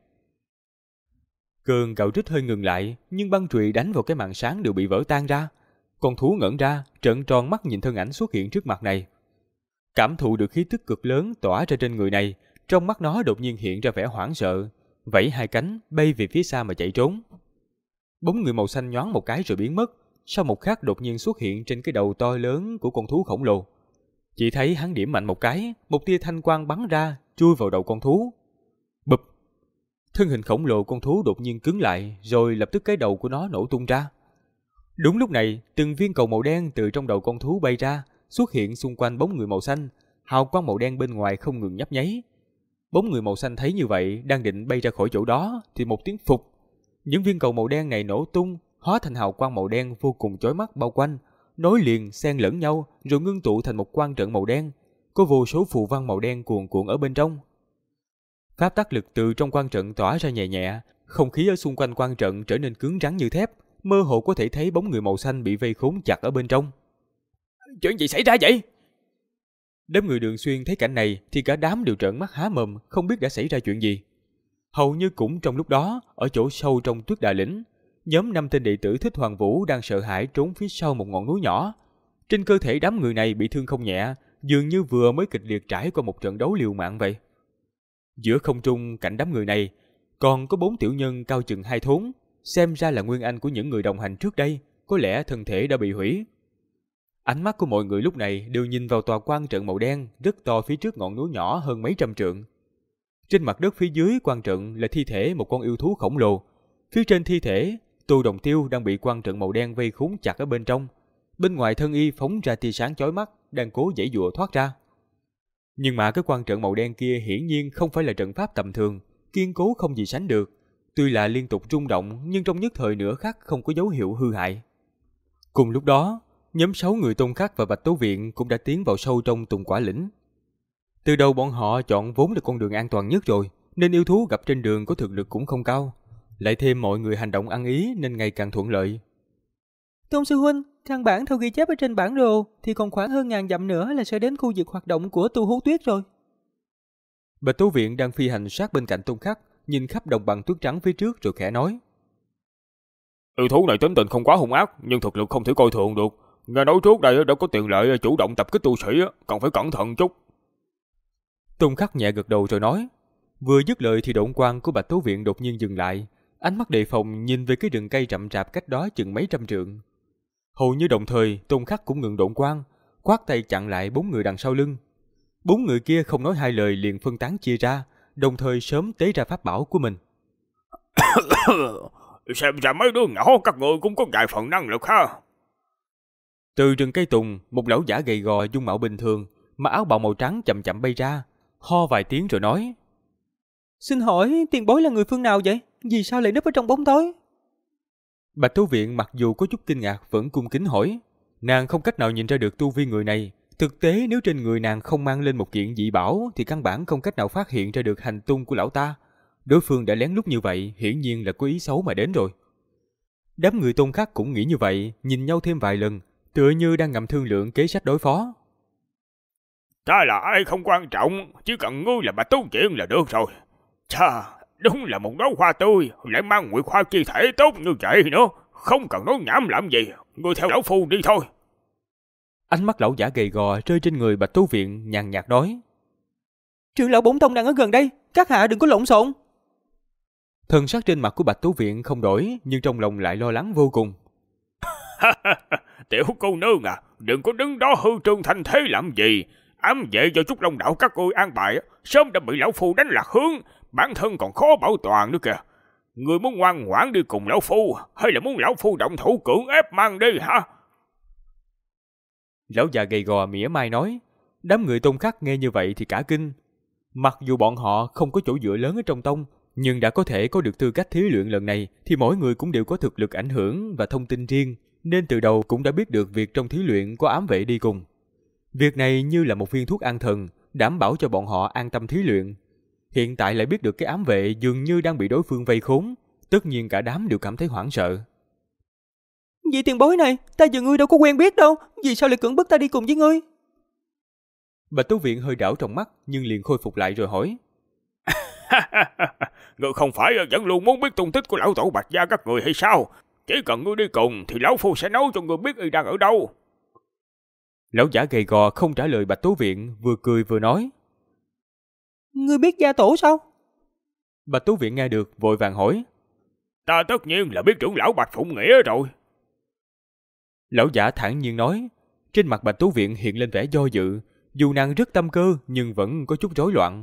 Cơn gào rít hơi ngừng lại, nhưng băng chùy đánh vào cái màn sáng đều bị vỡ tan ra. Con thú ngẩn ra, trợn tròn mắt nhìn thân ảnh xuất hiện trước mặt này. Cảm thụ được khí tức cực lớn tỏa ra trên người này, trong mắt nó đột nhiên hiện ra vẻ hoảng sợ, vẫy hai cánh bay về phía xa mà chạy trốn. Bóng người màu xanh nhoáng một cái rồi biến mất, sau một khắc đột nhiên xuất hiện trên cái đầu to lớn của con thú khổng lồ. Chỉ thấy hắn điểm mạnh một cái, một tia thanh quang bắn ra, chui vào đầu con thú. Bụp! Thân hình khổng lồ con thú đột nhiên cứng lại, rồi lập tức cái đầu của nó nổ tung ra. Đúng lúc này, từng viên cầu màu đen từ trong đầu con thú bay ra, xuất hiện xung quanh bóng người màu xanh, hào quang màu đen bên ngoài không ngừng nhấp nháy. Bóng người màu xanh thấy như vậy, đang định bay ra khỏi chỗ đó, thì một tiếng phụt. Những viên cầu màu đen này nổ tung, hóa thành hào quang màu đen vô cùng chói mắt bao quanh, nối liền xen lẫn nhau, rồi ngưng tụ thành một quang trận màu đen, có vô số phù văn màu đen cuồn cuộn ở bên trong. Pháp tắc lực từ trong quang trận tỏa ra nhẹ nhẹ, không khí ở xung quanh quang trận trở nên cứng rắn như thép, mơ hồ có thể thấy bóng người màu xanh bị vây khốn chặt ở bên trong. Chuyện gì xảy ra vậy? Đám người Đường Xuyên thấy cảnh này thì cả đám đều trợn mắt há mồm, không biết đã xảy ra chuyện gì. Hầu như cũng trong lúc đó, ở chỗ sâu trong Tuyết Đà Lĩnh, nhóm 5 tên đệ tử Thích Hoàng Vũ đang sợ hãi trốn phía sau một ngọn núi nhỏ. Trên cơ thể đám người này bị thương không nhẹ, dường như vừa mới kịch liệt trải qua một trận đấu liều mạng vậy. Giữa không trung cạnh đám người này, còn có 4 tiểu nhân cao chừng 2 thốn, xem ra là nguyên anh của những người đồng hành trước đây, có lẽ thân thể đã bị hủy. Ánh mắt của mọi người lúc này đều nhìn vào tòa quang trận màu đen rất to phía trước ngọn núi nhỏ hơn mấy trăm trượng. Trên mặt đất phía dưới quang trận là thi thể một con yêu thú khổng lồ. Phía trên thi thể, Tô Đồng Tiêu đang bị quang trận màu đen vây khốn chặt ở bên trong. Bên ngoài thân y phóng ra tia sáng chói mắt, đang cố giãy giụa thoát ra. Nhưng mà cái quang trận màu đen kia hiển nhiên không phải là trận pháp tầm thường, kiên cố không gì sánh được. Tuy là liên tục rung động, nhưng trong nhất thời nửa khắc không có dấu hiệu hư hại. Cùng lúc đó, nhóm 6 người Tôn Khắc và Bạch Tố Viện cũng đã tiến vào sâu trong Tùng Quả Lĩnh. Từ đầu bọn họ chọn vốn là con đường an toàn nhất rồi, nên yêu thú gặp trên đường có thực lực cũng không cao. Lại thêm mọi người hành động ăn ý nên ngày càng thuận lợi. Tôn sư huynh, căn bản theo ghi chép ở trên bản đồ thì còn khoảng hơn 1000 dặm nữa là sẽ đến khu vực hoạt động của Tu Hú Tuyết rồi. Bạch Tố Viện đang phi hành sát bên cạnh Tôn Khắc, nhìn khắp đồng bằng tuyết trắng phía trước rồi khẽ nói: Yêu thú này tính tình không quá hung ác, nhưng thực lực không thể coi thường được. Nghe nói trước đây đã có tiền lệ chủ động tập kích tu sĩ, còn phải cẩn thận chút. Tôn Khắc nhẹ gật đầu rồi nói. Vừa dứt lời thì độn quang của Bạch Tố Viện đột nhiên dừng lại, ánh mắt đề phòng nhìn về cái rừng cây rậm rạp cách đó chừng mấy trăm trượng. Hầu như đồng thời, Tôn Khắc cũng ngừng độn quang, quát tay chặn lại 4 người đằng sau lưng. 4 người kia không nói hai lời liền phân tán chia ra, đồng thời sớm tế ra pháp bảo của mình. Xem ra mấy đứa nhỏ các người cũng có vài phần năng lực ha. Từ rừng cây tùng, một lão giả gầy gò dung mạo bình thường, mặc áo bào màu trắng chậm chậm bay ra, ho vài tiếng rồi nói: Xin hỏi tiền bối là người phương nào vậy? Vì sao lại núp ở trong bóng tối? Bạch Tú Viện mặc dù có chút kinh ngạc vẫn cung kính hỏi. Nàng không cách nào nhìn ra được tu vi người này. Thực tế nếu trên người nàng không mang lên một kiện dị bảo thì căn bản không cách nào phát hiện ra được hành tung của lão ta. Đối phương đã lén lút như vậy hiển nhiên là có ý xấu mà đến rồi. Đám người Tôn Khắc cũng nghĩ như vậy, nhìn nhau thêm vài lần, tựa như đang ngầm thương lượng kế sách đối phó. Ta là ai không quan trọng, chỉ cần ngươi là Bạch Tú Viện là được rồi. Chà, đúng là một đóa hoa tươi, lại mang nguyệt hoa chi thể tốt như vậy nữa. Không cần nói nhảm làm gì, ngươi theo lão phu đi thôi. Ánh mắt lão giả gầy gò rơi trên người Bạch Tú Viện, nhàn nhạt nói: Trưởng lão Bổn Tông đang ở gần đây, các hạ đừng có lộn xộn. Thần sắc trên mặt của Bạch Tú Viện không đổi, nhưng trong lòng lại lo lắng vô cùng. Tiểu cô nương à, đừng có đứng đó hư trương thành thế làm gì. Ám vệ do Trúc Long đạo các ngươi an bài, sớm đã bị lão phu đánh lạc hướng, bản thân còn khó bảo toàn nữa kìa. Người muốn ngoan ngoãn đi cùng lão phu, hay là muốn lão phu động thủ cưỡng ép mang đi hả? Lão già gầy gò mỉa mai nói. Đám người Tôn Khắc nghe như vậy thì cả kinh. Mặc dù bọn họ không có chỗ dựa lớn ở trong tông, nhưng đã có thể có được tư cách thí luyện lần này thì mỗi người cũng đều có thực lực ảnh hưởng và thông tin riêng, nên từ đầu cũng đã biết được việc trong thí luyện có ám vệ đi cùng. Việc này như là một viên thuốc an thần, đảm bảo cho bọn họ an tâm thí luyện. Hiện tại lại biết được cái ám vệ dường như đang bị đối phương vây khốn, tất nhiên cả đám đều cảm thấy hoảng sợ. Vị tiền bối này, ta và ngươi đâu có quen biết đâu, vì sao lại cưỡng bức ta đi cùng với ngươi? Bạch Tú Viện hơi đảo trong mắt nhưng liền khôi phục lại rồi hỏi: Ngươi không phải vẫn luôn muốn biết tung tích của lão tổ Bạch gia các người hay sao? Chỉ cần ngươi đi cùng thì lão phu sẽ nói cho ngươi biết y đang ở đâu. Lão giả gầy gò không trả lời Bạch Tú Viện, vừa cười vừa nói: Ngươi biết gia tổ sao? Bạch Tú Viện nghe được vội vàng hỏi: Ta tất nhiên là biết trưởng lão Bạch Phụng Nghĩa rồi. Lão giả thản nhiên nói. Trên mặt Bạch Tú Viện hiện lên vẻ do dự, dù nàng rất tâm cơ nhưng vẫn có chút rối loạn.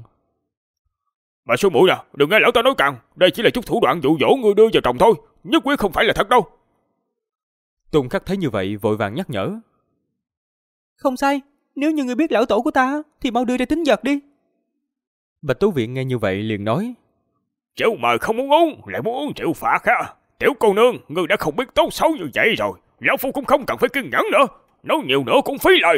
Bà sư muội à, đừng nghe lão ta nói càng, đây chỉ là chút thủ đoạn dụ dỗ ngươi đưa vào chồng thôi, nhất quyết không phải là thật đâu. Tôn Khắc thấy như vậy vội vàng nhắc nhở: Không sai, nếu như ngươi biết lão tổ của ta thì mau đưa ra tính vật đi. Bạch Tú Viện nghe như vậy liền nói: Rượu mời không muốn uống, lại muốn uống rượu phạt ha. Tiểu cô nương, ngươi đã không biết tốt xấu như vậy rồi, lão phu cũng không cần phải kiên nhẫn nữa, nói nhiều nữa cũng phí lời.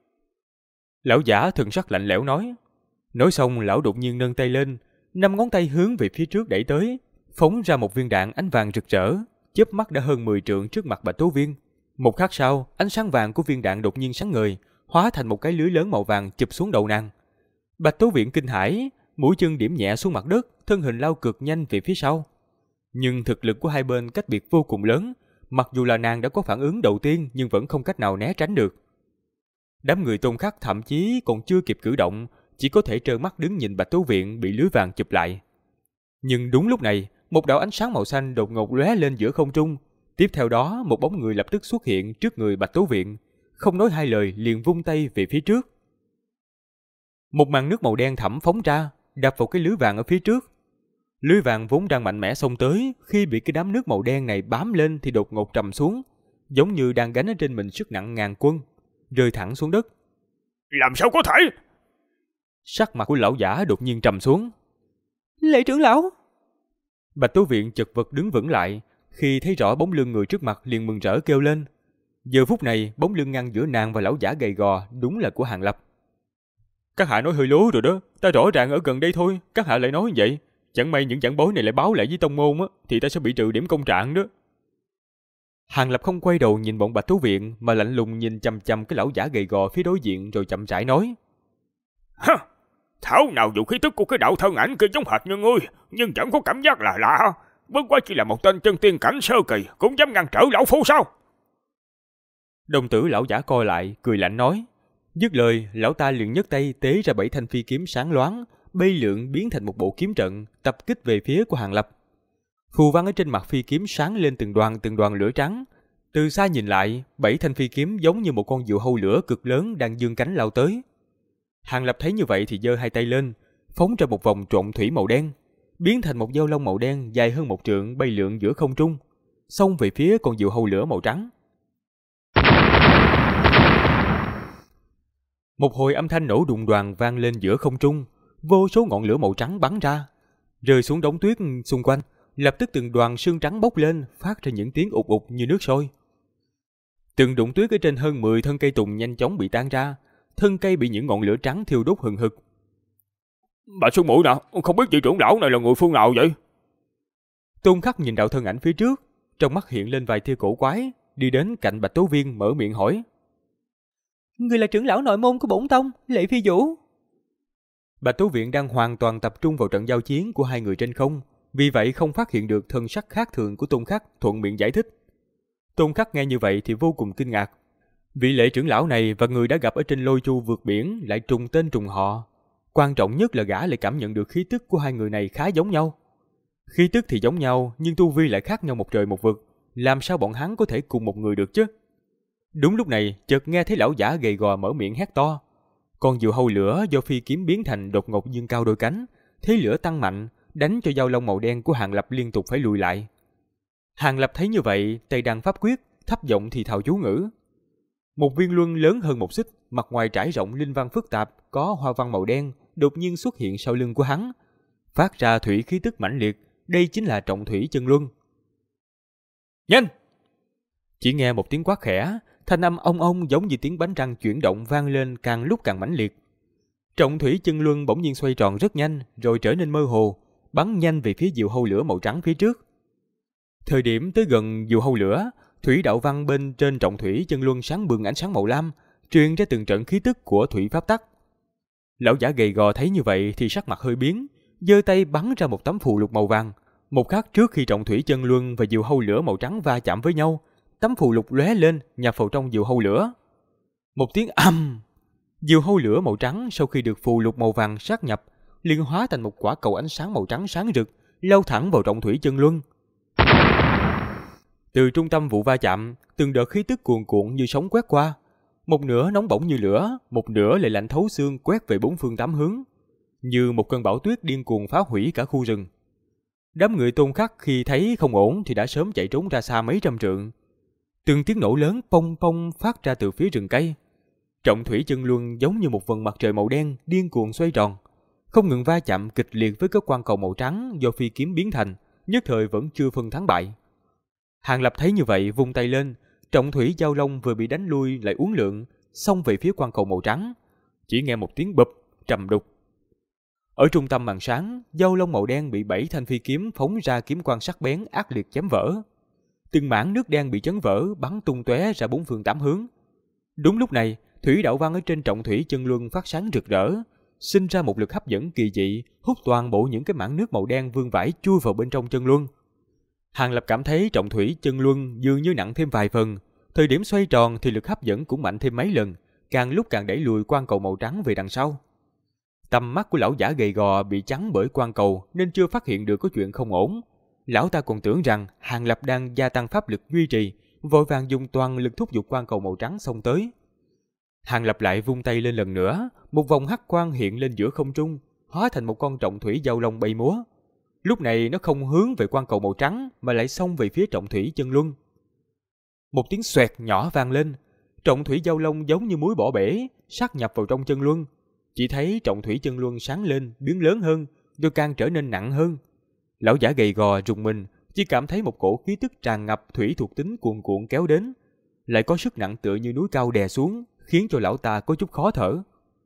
Lão giả thần sắc lạnh lẽo nói. Nói xong lão đột nhiên nâng tay lên, 5 ngón tay hướng về phía trước đẩy tới, phóng ra một viên đạn ánh vàng rực rỡ, chớp mắt đã hơn 10 trượng trước mặt Bạch Tú Viên. Một khắc sau, ánh sáng vàng của viên đạn đột nhiên sáng ngời, hóa thành một cái lưới lớn màu vàng chụp xuống đầu nàng. Bạch Tú Viện kinh hãi, mũi chân điểm nhẹ xuống mặt đất, thân hình lao cực nhanh về phía sau. Nhưng thực lực của hai bên cách biệt vô cùng lớn, mặc dù là nàng đã có phản ứng đầu tiên nhưng vẫn không cách nào né tránh được. Đám người Tôn Khắc thậm chí còn chưa kịp cử động, chỉ có thể trơ mắt đứng nhìn Bạch Tú Viện bị lưới vàng chụp lại. Nhưng đúng lúc này, một đạo ánh sáng màu xanh đột ngột lóe lên giữa không trung. Tiếp theo đó, một bóng người lập tức xuất hiện trước người Bạch Tú Viện, không nói hai lời liền vung tay về phía trước. Một màn nước màu đen thẫm phóng ra, đập vào cái lưới vàng ở phía trước. Lưới vàng vốn đang mạnh mẽ xông tới, khi bị cái đám nước màu đen này bám lên thì đột ngột trầm xuống, giống như đang gánh ở trên mình sức nặng ngàn quân, rơi thẳng xuống đất. Làm sao có thể? Sắc mặt của lão giả đột nhiên trầm xuống. Lệ trưởng lão! Bạch Tú Viện chật vật đứng vững lại, khi thấy rõ bóng lưng người trước mặt liền mừng rỡ kêu lên. Giờ phút này, bóng lưng ngăn giữa nàng và lão giả gầy gò đúng là của Hàng Lập. Các hạ nói hơi lố rồi đó, ta rõ ràng ở gần đây thôi, các hạ lại nói như vậy. Chẳng may những giảng bối này lại báo lại với tông môn á, thì ta sẽ bị trừ điểm công trạng đó. Hàng Lập không quay đầu nhìn bọn Bạch Tú Viện mà lạnh lùng nhìn chằm chằm cái lão giả gầy gò phía đối diện rồi chậm rãi nói: Hả? Thảo nào dù khí tức của cái đạo thân ảnh kia giống hệt như ngươi, nhưng chẳng có cảm giác là lạ. Bất quá chỉ là một tên chân tiên cảnh sơ kỳ, cũng dám ngăn trở lão phu sao? Đồng tử lão giả coi lại, cười lạnh nói. Dứt lời, lão ta liền nhấc tay tế ra 7 thanh phi kiếm sáng loáng, bay lượn biến thành một bộ kiếm trận, tập kích về phía của Hàng Lập. Phù văn ở trên mặt phi kiếm sáng lên từng đoàn lửa trắng. Từ xa nhìn lại, 7 thanh phi kiếm giống như một con diều hâu lửa cực lớn đang dương cánh lao tới. Hàng Lập thấy như vậy thì giơ hai tay lên, phóng ra một vòng trộn thủy màu đen, biến thành một dao long màu đen dài hơn 1 trượng bay lượn giữa không trung, xông về phía con diều hâu lửa màu trắng. Một hồi âm thanh nổ đùng đoàng vang lên giữa không trung, vô số ngọn lửa màu trắng bắn ra, rơi xuống đống tuyết xung quanh, lập tức từng đoàn sương trắng bốc lên, phát ra những tiếng ụt ụt như nước sôi. Từng đụng tuyết ở trên hơn 10 thân cây tùng nhanh chóng bị tan ra, thân cây bị những ngọn lửa trắng thiêu đốt hừng hực. Bà Xuân Muội nè, không biết vị trưởng lão này là người phương nào vậy? Tôn Khắc nhìn đạo thân ảnh phía trước, trong mắt hiện lên vài tia cổ quái, đi đến cạnh Bạch Tố Viên mở miệng hỏi. Người là trưởng lão nội môn của bổn tông, Lệ Phi Vũ. Bạch Tố Viện đang hoàn toàn tập trung vào trận giao chiến của hai người trên không, vì vậy không phát hiện được thân sắc khác thường của Tôn Khắc, thuận miệng giải thích. Tôn Khắc nghe như vậy thì vô cùng kinh ngạc. Vị Lệ trưởng lão này và người đã gặp ở trên lôi chu vượt biển lại trùng tên trùng họ. Quan trọng nhất là gã lại cảm nhận được khí tức của hai người này khá giống nhau. Khí tức thì giống nhau, nhưng tu vi lại khác nhau một trời một vực. Làm sao bọn hắn có thể cùng một người được chứ? Đúng lúc này, chợt nghe thấy lão giả gầy gò mở miệng hét to. Con diều hâu lửa do phi kiếm biến thành đột ngột dương cao đôi cánh, thế lửa tăng mạnh, đánh cho dao long màu đen của Hàng Lập liên tục phải lùi lại. Hàng Lập thấy như vậy, tay đang pháp quyết, thấp giọng thì thào chú ngữ. Một viên luân lớn hơn 1 xích, mặt ngoài trải rộng linh văn phức tạp, có hoa văn màu đen, đột nhiên xuất hiện sau lưng của hắn, phát ra thủy khí tức mãnh liệt. Đây chính là trọng thủy chân luân. Nhanh! Chỉ nghe một tiếng quát khẽ, thanh âm ong ong giống như tiếng bánh răng chuyển động vang lên càng lúc càng mãnh liệt. Trọng thủy chân luân bỗng nhiên xoay tròn rất nhanh, rồi trở nên mơ hồ, bắn nhanh về phía diều hâu lửa màu trắng phía trước. Thời điểm tới gần diều hâu lửa, thủy đạo văn bên trên trọng thủy chân luân sáng bừng ánh sáng màu lam, truyền ra từng trận khí tức của thủy pháp tắc. Lão giả gầy gò thấy như vậy thì sắc mặt hơi biến, giơ tay bắn ra một tấm phù lục màu vàng. Một khắc trước khi trọng thủy chân luân và diều hâu lửa màu trắng va chạm với nhau, tấm phù lục lóe lên nhập vào trong diều hâu lửa. Một tiếng ầm, diều hâu lửa màu trắng sau khi được phù lục màu vàng sát nhập, liền hóa thành một quả cầu ánh sáng màu trắng sáng rực, lao thẳng vào trọng thủy chân luân. Từ trung tâm vụ va chạm, từng đợt khí tức cuồn cuộn như sóng quét qua, một nửa nóng bỏng như lửa, một nửa lại lạnh thấu xương quét về 4 phương 8 hướng, như một cơn bão tuyết điên cuồng phá hủy cả khu rừng. Đám người Tôn Khắc khi thấy không ổn thì đã sớm chạy trốn ra xa mấy trăm trượng. Từng tiếng nổ lớn pong pong phát ra từ phía rừng cây. Trọng thủy chân luân giống như một vầng mặt trời màu đen điên cuồng xoay tròn, không ngừng va chạm kịch liệt với các quan cầu màu trắng do phi kiếm biến thành, nhất thời vẫn chưa phân thắng bại. Hàng Lập thấy như vậy vung tay lên, trọng thủy giao long vừa bị đánh lui lại uốn lượn, xông về phía quan cầu màu trắng. Chỉ nghe một tiếng bụp trầm đục. Ở trung tâm màn sáng, giao long màu đen bị 7 thanh phi kiếm phóng ra kiếm quang sắc bén ác liệt chém vỡ. Từng mảng nước đen bị chấn vỡ bắn tung tóe ra 4 phương 8 hướng. Đúng lúc này, thủy đạo văn ở trên trọng thủy chân luân phát sáng rực rỡ, sinh ra một lực hấp dẫn kỳ dị, hút toàn bộ những cái mảng nước màu đen vương vãi chui vào bên trong chân luân. Hàng Lập cảm thấy trọng thủy chân luân dường như nặng thêm vài phần, thời điểm xoay tròn thì lực hấp dẫn cũng mạnh thêm mấy lần, càng lúc càng đẩy lùi quan cầu màu trắng về đằng sau. Tầm mắt của lão giả gầy gò bị chắn bởi quan cầu nên chưa phát hiện được có chuyện không ổn. Lão ta còn tưởng rằng Hàng Lập đang gia tăng pháp lực duy trì, vội vàng dùng toàn lực thúc giục quan cầu màu trắng xông tới. Hàng Lập lại vung tay lên lần nữa, một vòng hắc quang hiện lên giữa không trung, hóa thành một con trọng thủy giao long bay múa. Lúc này nó không hướng về quan cầu màu trắng mà lại xông về phía trọng thủy chân luân. Một tiếng xoẹt nhỏ vang lên, trọng thủy giao long giống như muối bỏ bể, sát nhập vào trong chân luân. Chỉ thấy trọng thủy chân luân sáng lên, biến lớn hơn, rồi càng trở nên nặng hơn. Lão giả gầy gò rùng mình, chỉ cảm thấy một cổ khí tức tràn ngập thủy thuộc tính cuồn cuộn kéo đến, lại có sức nặng tựa như núi cao đè xuống, khiến cho lão ta có chút khó thở.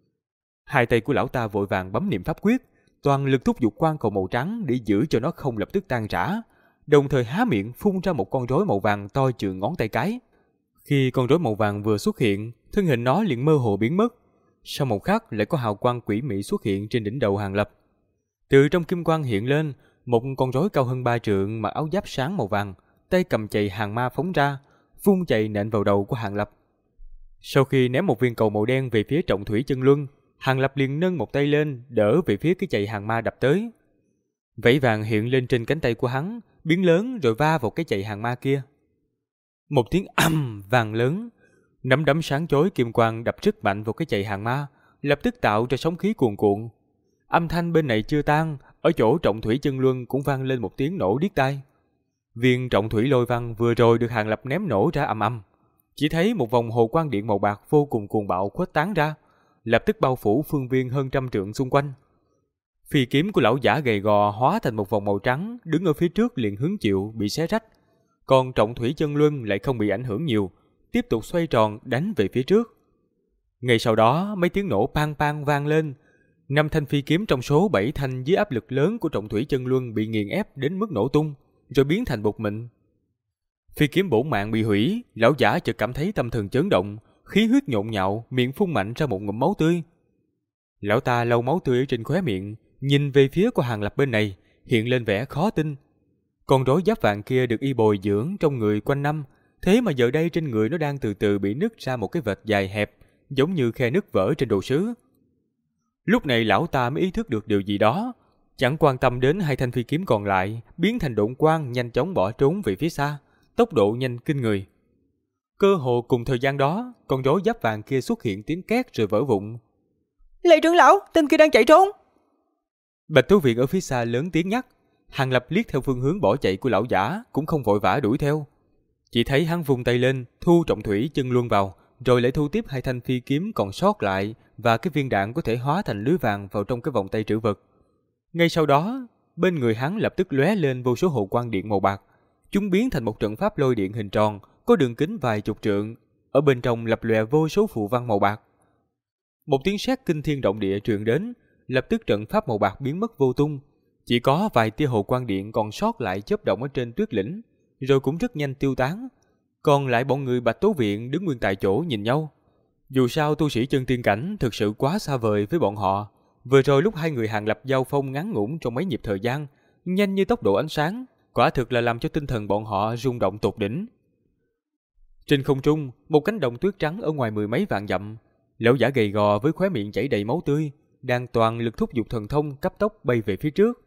Hai tay của lão ta vội vàng bấm niệm pháp quyết, toàn lực thúc giục quan cầu màu trắng để giữ cho nó không lập tức tan rã, đồng thời há miệng phun ra một con rối màu vàng to chừng ngón tay cái. Khi con rối màu vàng vừa xuất hiện, thân hình nó liền mơ hồ biến mất. Sau một khắc lại có hào quang quỷ mị xuất hiện trên đỉnh đầu Hàng Lập. Từ trong kim quang hiện lên một con rối cao hơn 3 trượng mặc áo giáp sáng màu vàng, tay cầm chày hàng ma phóng ra, phun chày nện vào đầu của Hàng Lập. Sau khi ném một viên cầu màu đen về phía trọng thủy chân luân, Hàng Lập liền nâng một tay lên đỡ về phía cái chày hàng ma đập tới. Vảy vàng hiện lên trên cánh tay của hắn, biến lớn rồi va vào cái chày hàng ma kia. Một tiếng ầm vang lớn, nắm đấm sáng chói kim quang đập rất mạnh vào cái chày hàng ma, lập tức tạo ra sóng khí cuồn cuộn. Âm thanh bên này chưa tan, ở chỗ trọng thủy chân luân cũng vang lên một tiếng nổ điếc tai. Viên trọng thủy lôi văn vừa rồi được Hàng Lập ném nổ ra ầm ầm. Chỉ thấy một vòng hồ quang điện màu bạc vô cùng cuồng bạo khuếch tán ra, lập tức bao phủ phương viên hơn 100 trượng xung quanh. Phi kiếm của lão giả gầy gò hóa thành một vòng màu trắng, đứng ở phía trước liền hứng chịu bị xé rách. Còn trọng thủy chân luân lại không bị ảnh hưởng nhiều, tiếp tục xoay tròn đánh về phía trước. Ngay sau đó, mấy tiếng nổ pang pang vang lên. 5 thanh phi kiếm trong số 7 thanh dưới áp lực lớn của trọng thủy chân luân bị nghiền ép đến mức nổ tung, rồi biến thành bột mịn. Phi kiếm bổn mạng bị hủy, lão giả chợt cảm thấy tâm thần chấn động, khí huyết nhộn nhạo, miệng phun mạnh ra một ngụm máu tươi. Lão ta lau máu tươi ở trên khóe miệng, nhìn về phía của Hàng Lập bên này, hiện lên vẻ khó tin. Con rối giáp vàng kia được y bồi dưỡng trong người quanh năm, thế mà giờ đây trên người nó đang từ từ bị nứt ra một cái vệt dài hẹp, giống như khe nứt vỡ trên đồ sứ. Lúc này lão ta mới ý thức được điều gì đó, chẳng quan tâm đến 2 thanh phi kiếm còn lại, biến thành độn quang nhanh chóng bỏ trốn về phía xa, tốc độ nhanh kinh người. Cơ hồ cùng thời gian đó, con rối giáp vàng kia xuất hiện tiếng két rồi vỡ vụn. Lệ trưởng lão, tên kia đang chạy trốn. Bạch Tố Viện ở phía xa lớn tiếng nhắc. Hàng Lập liếc theo phương hướng bỏ chạy của lão giả, cũng không vội vã đuổi theo. Chỉ thấy hắn vung tay lên, thu trọng thủy chân luân vào, rồi lại thu tiếp 2 thanh phi kiếm còn sót lại và cái viên đạn có thể hóa thành lưới vàng vào trong cái vòng tay trữ vật. Ngay sau đó, bên người hắn lập tức lóe lên vô số hồ quang điện màu bạc. Chúng biến thành một trận pháp lôi điện hình tròn, có đường kính vài chục trượng, ở bên trong lập lòe vô số phù văn màu bạc. Một tiếng sét kinh thiên động địa truyền đến, lập tức trận pháp màu bạc biến mất vô tung, chỉ có vài tia hồ quang điện còn sót lại chớp động ở trên tuyết lĩnh, rồi cũng rất nhanh tiêu tán. Còn lại bọn người Bạch Tố Viện đứng nguyên tại chỗ nhìn nhau. Dù sao tu sĩ chân tiên cảnh thực sự quá xa vời với bọn họ. Vừa rồi lúc 2 người Hàng Lập giao phong ngắn ngủn trong mấy nhịp thời gian, nhanh như tốc độ ánh sáng, quả thực là làm cho tinh thần bọn họ rung động tột đỉnh. Trên không trung, một cánh đồng tuyết trắng ở ngoài 10 mấy vạn dặm, lão giả gầy gò với khóe miệng chảy đầy máu tươi, đang toàn lực thúc giục thần thông cấp tốc bay về phía trước.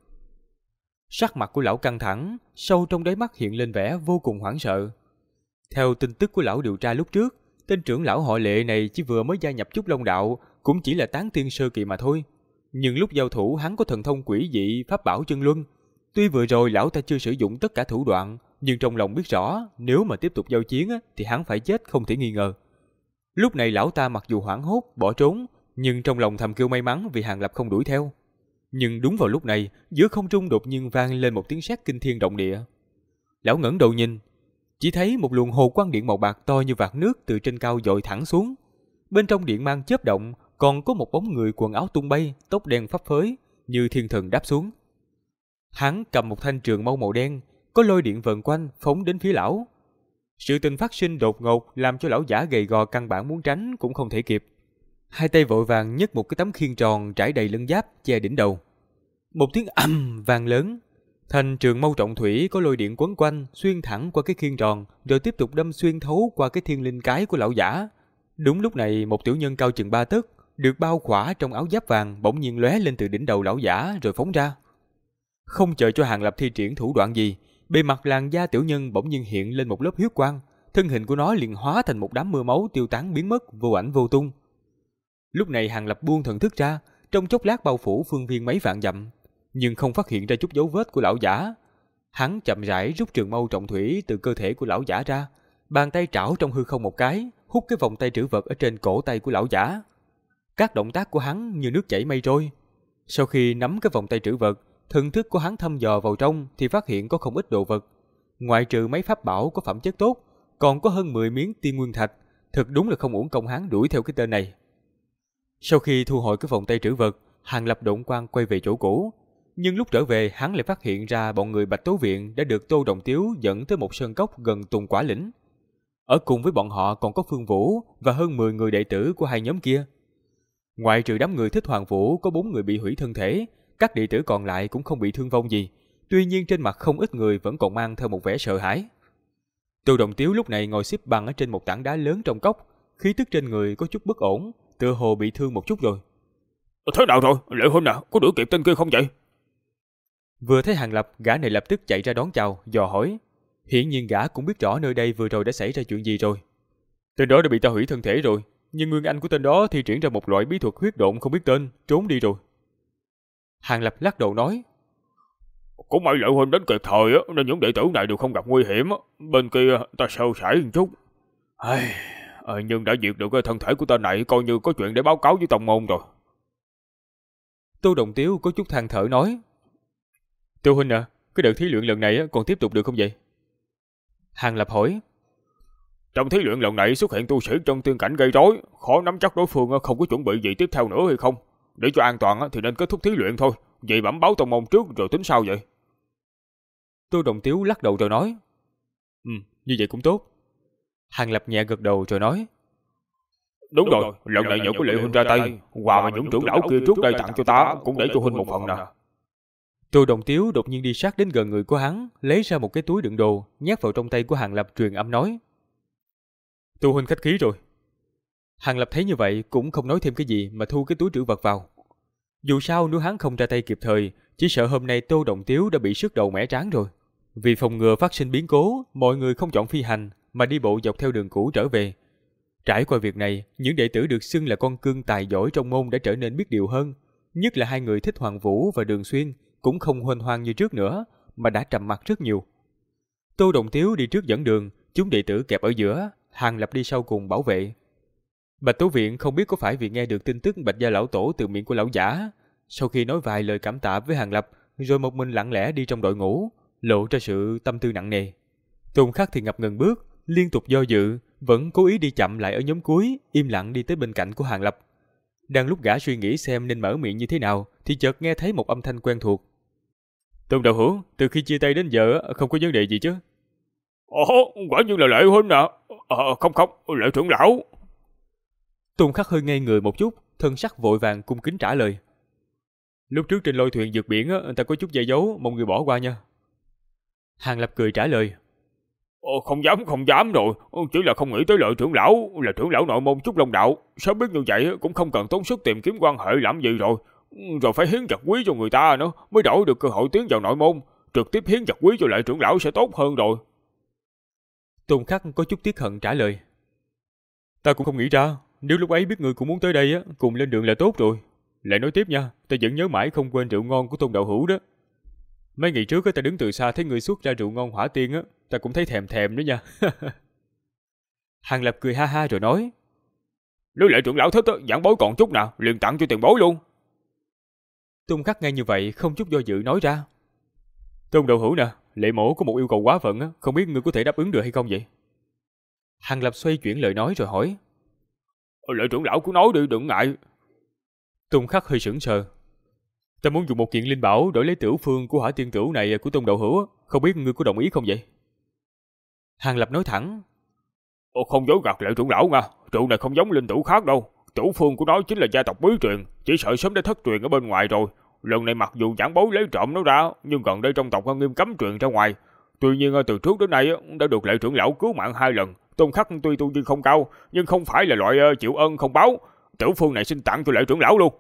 Sắc mặt của lão căng thẳng, sâu trong đáy mắt hiện lên vẻ vô cùng hoảng sợ. Theo tin tức của lão điều tra lúc trước, tên trưởng lão họ Lệ này chỉ vừa mới gia nhập Chúc Long Đạo, cũng chỉ là tán tiên sơ kỳ mà thôi. Nhưng lúc giao thủ hắn có thần thông quỷ dị pháp bảo chân luân. Tuy vừa rồi lão ta chưa sử dụng tất cả thủ đoạn, nhưng trong lòng biết rõ nếu mà tiếp tục giao chiến thì hắn phải chết không thể nghi ngờ. Lúc này lão ta mặc dù hoảng hốt bỏ trốn, nhưng trong lòng thầm kêu may mắn vì Hàng Lập không đuổi theo. Nhưng đúng vào lúc này, giữa không trung đột nhiên vang lên một tiếng sét kinh thiên động địa. Lão ngẩng đầu nhìn, chỉ thấy một luồng hồ quang điện màu bạc to như vạt nước từ trên cao dội thẳng xuống. Bên trong điện mang chớp động, còn có một bóng người quần áo tung bay, tóc đen phấp phới, như thiên thần đáp xuống. Hắn cầm một thanh trường mâu màu đen, có lôi điện vần quanh phóng đến phía lão. Sự tình phát sinh đột ngột làm cho lão giả gầy gò căn bản muốn tránh cũng không thể kịp. 2 tay vội vàng nhấc một cái tấm khiên tròn trải đầy lưng giáp che đỉnh đầu. Một tiếng ầm vang lớn, thanh trường mâu trọng thủy có lôi điện quấn quanh xuyên thẳng qua cái khiên tròn, rồi tiếp tục đâm xuyên thấu qua cái thiên linh cái của lão giả. Đúng lúc này, một tiểu nhân cao chừng 3 tấc, được bao khỏa trong áo giáp vàng bỗng nhiên lóe lên từ đỉnh đầu lão giả rồi phóng ra. Không chờ cho Hàng Lập thi triển thủ đoạn gì, bề mặt làn da tiểu nhân bỗng nhiên hiện lên một lớp huyết quang, thân hình của nó liền hóa thành một đám mưa máu tiêu tán biến mất vô ảnh vô tung. Lúc này Hàng Lập buông thần thức ra, trong chốc lát bao phủ phương viên mấy vạn dặm, nhưng không phát hiện ra chút dấu vết của lão giả. Hắn chậm rãi rút trường mâu trọng thủy từ cơ thể của lão giả ra, bàn tay trảo trong hư không một cái, hút cái vòng tay trữ vật ở trên cổ tay của lão giả. Các động tác của hắn như nước chảy mây trôi. Sau khi nắm cái vòng tay trữ vật, thần thức của hắn thăm dò vào trong thì phát hiện có không ít đồ vật. Ngoại trừ mấy pháp bảo có phẩm chất tốt, còn có hơn 10 miếng tiên nguyên thạch. Thật đúng là không uổng công hắn đuổi theo cái tên này. Sau khi thu hồi cái vòng tay trữ vật, Hàng Lập độn quang quay về chỗ cũ. Nhưng lúc trở về, hắn lại phát hiện ra bọn người Bạch Tố Viện đã được Tô Đồng Tiếu dẫn tới một sơn cốc gần Tùng Quả Lĩnh. Ở cùng với bọn họ còn có Phương Vũ và hơn 10 người đệ tử của 2 nhóm kia. Ngoại trừ đám người Thích Hoàng Vũ có 4 người bị hủy thân thể, các đệ tử còn lại cũng không bị thương vong gì. Tuy nhiên trên mặt không ít người vẫn còn mang theo một vẻ sợ hãi. Tô Đồng Tiếu lúc này ngồi xếp bằng ở trên một tảng đá lớn trong cốc, khí tức trên người có chút bất ổn, tựa hồ bị thương một chút rồi. Thế nào rồi, Lệ huynh à, có đuổi kịp tên kia không vậy? Vừa thấy Hàng Lập, gã này lập tức chạy ra đón chào, dò hỏi. Hiển nhiên gã cũng biết rõ nơi đây vừa rồi đã xảy ra chuyện gì rồi. Tên đó đã bị ta hủy thân thể rồi, nhưng nguyên anh của tên đó thi triển ra một loại bí thuật huyết độn không biết tên, trốn đi rồi. Hàng Lập lắc đầu nói, cũng may Lợi huynh đến kịp thời á, nên những đệ tử này đều không gặp nguy hiểm. Bên kia ta sơ sẩy một chút. Nhưng đã diệt được cái thân thể của tên này, coi như có chuyện để báo cáo với tông môn rồi. Tô Đồng Tiếu có chút than thở nói, Tiêu huynh à, cái đợt thí luyện lần này còn tiếp tục được không vậy? Hàng Lập hỏi, trong thí luyện lần này xuất hiện tu sĩ trong tiên cảnh gây rối, khó nắm chắc đối phương không có chuẩn bị gì tiếp theo nữa hay không. Để cho an toàn thì nên kết thúc thí luyện thôi. Vậy bẩm báo tông môn trước rồi tính sao vậy? Tô Đồng Tiếu lắc đầu rồi nói, như vậy cũng tốt. Hàng Lập nhẹ gật đầu rồi nói, Đúng rồi, lần này nhờ có Lệ huynh ra tay, quà mà những trưởng lão kia trước đây tặng cho ta cũng để cho huynh một phần nè. Tô Đồng Tiếu đột nhiên đi sát đến gần người của hắn, lấy ra một cái túi đựng đồ, nhét vào trong tay của Hàng Lập, truyền âm nói, Tô huynh khách khí rồi. Hàng Lập thấy như vậy cũng không nói thêm cái gì mà thu cái túi trữ vật vào. Dù sao nếu hắn không ra tay kịp thời, chỉ sợ hôm nay Tô Đồng Tiếu đã bị sứt đầu mẻ trán rồi. Vì phòng ngừa phát sinh biến cố, mọi người không chọn phi hành mà đi bộ dọc theo đường cũ trở về. Trải qua việc này, những đệ tử được xưng là con cưng tài giỏi trong môn đã trở nên biết điều hơn. Nhất là hai người Thích Hoàng Vũ và Đường Xuyên cũng không huênh hoang như trước nữa, mà đã trầm mặc rất nhiều. Tô Đồng Tiếu đi trước dẫn đường, chúng đệ tử kẹp ở giữa, Hàng Lập đi sau cùng bảo vệ. Bạch Tố Viện không biết có phải vì nghe được tin tức Bạch Gia Lão Tổ từ miệng của lão giả, sau khi nói vài lời cảm tạ với Hàng Lập, rồi một mình lặng lẽ đi trong đội ngũ, lộ ra sự tâm tư nặng nề. Tôn Khắc thì ngập ngừng bước, liên tục do dự, vẫn cố ý đi chậm lại ở nhóm cuối, im lặng đi tới bên cạnh của Hàng Lập. Đang lúc gã suy nghĩ xem nên mở miệng như thế nào, thì chợt nghe thấy một âm thanh quen thuộc. Tôn đạo hữu, từ khi chia tay đến giờ không có vấn đề gì chứ? Quả nhiên là Lệ huynh à? Không, Lệ trưởng lão. Tôn Khắc hơi ngây người một chút, thân sắc vội vàng cung kính trả lời. Lúc trước trên lôi thuyền vượt biển ta có chút dây dấu, mong người bỏ qua nha. Hàng Lập cười trả lời. Không dám rồi, chỉ là không nghĩ tới Lợi trưởng lão là trưởng lão nội môn Trúc Long Đạo, sớm biết như vậy cũng không cần tốn sức tìm kiếm quan hệ làm gì rồi phải hiến vật quý cho người ta nữa mới đổi được cơ hội tiến vào nội môn, trực tiếp hiến vật quý cho Lệ trưởng lão sẽ tốt hơn rồi. Tôn Khắc có chút tiếc hận trả lời. Ta cũng không nghĩ ra, nếu lúc ấy biết người cũng muốn tới đây cùng lên đường là tốt rồi. Lại nói tiếp nha, ta vẫn nhớ mãi không quên rượu ngon của Tôn đạo hữu đó. Mấy ngày trước ta đứng từ xa thấy người xuất ra rượu ngon hỏa tiên ta cũng thấy thèm nữa nha. Hàng Lập cười ha ha rồi nói, nếu Lệ trưởng lão thích giảng bối còn chút nào, liền tặng cho tiền bối luôn. Tôn Khắc nghe như vậy không chút do dự nói ra, Tôn đạo hữu nè, Lệ mổ có một yêu cầu quá phận không biết ngươi có thể đáp ứng được hay không vậy? Hàng Lập xoay chuyển lời nói rồi hỏi, Lệ trưởng lão cứ nói đi, đừng ngại. Tôn Khắc hơi sững sờ. Ta muốn dùng một kiện linh bảo đổi lấy tửu phương của hỏa tiên tửu này của Tôn đạo hữu, không biết ngươi có đồng ý không vậy? Hàng Lập nói thẳng, không dối gạt Lệ trưởng lão nha, trụ này không giống linh tửu khác đâu. Tửu phương của nó chính là gia tộc bí truyền, chỉ sợ sớm đã thất truyền ở bên ngoài rồi. Lần này mặc dù giảng bối lấy trộm nó ra, nhưng gần đây trong tộc nghiêm cấm truyền ra ngoài. Tuy nhiên từ trước đến nay đã được Lệ trưởng lão cứu mạng 2 lần. Tôn Khắc tuy tu vi không cao, nhưng không phải là loại chịu ơn không báo. Tửu phương này xin tặng cho Lệ trưởng lão luôn.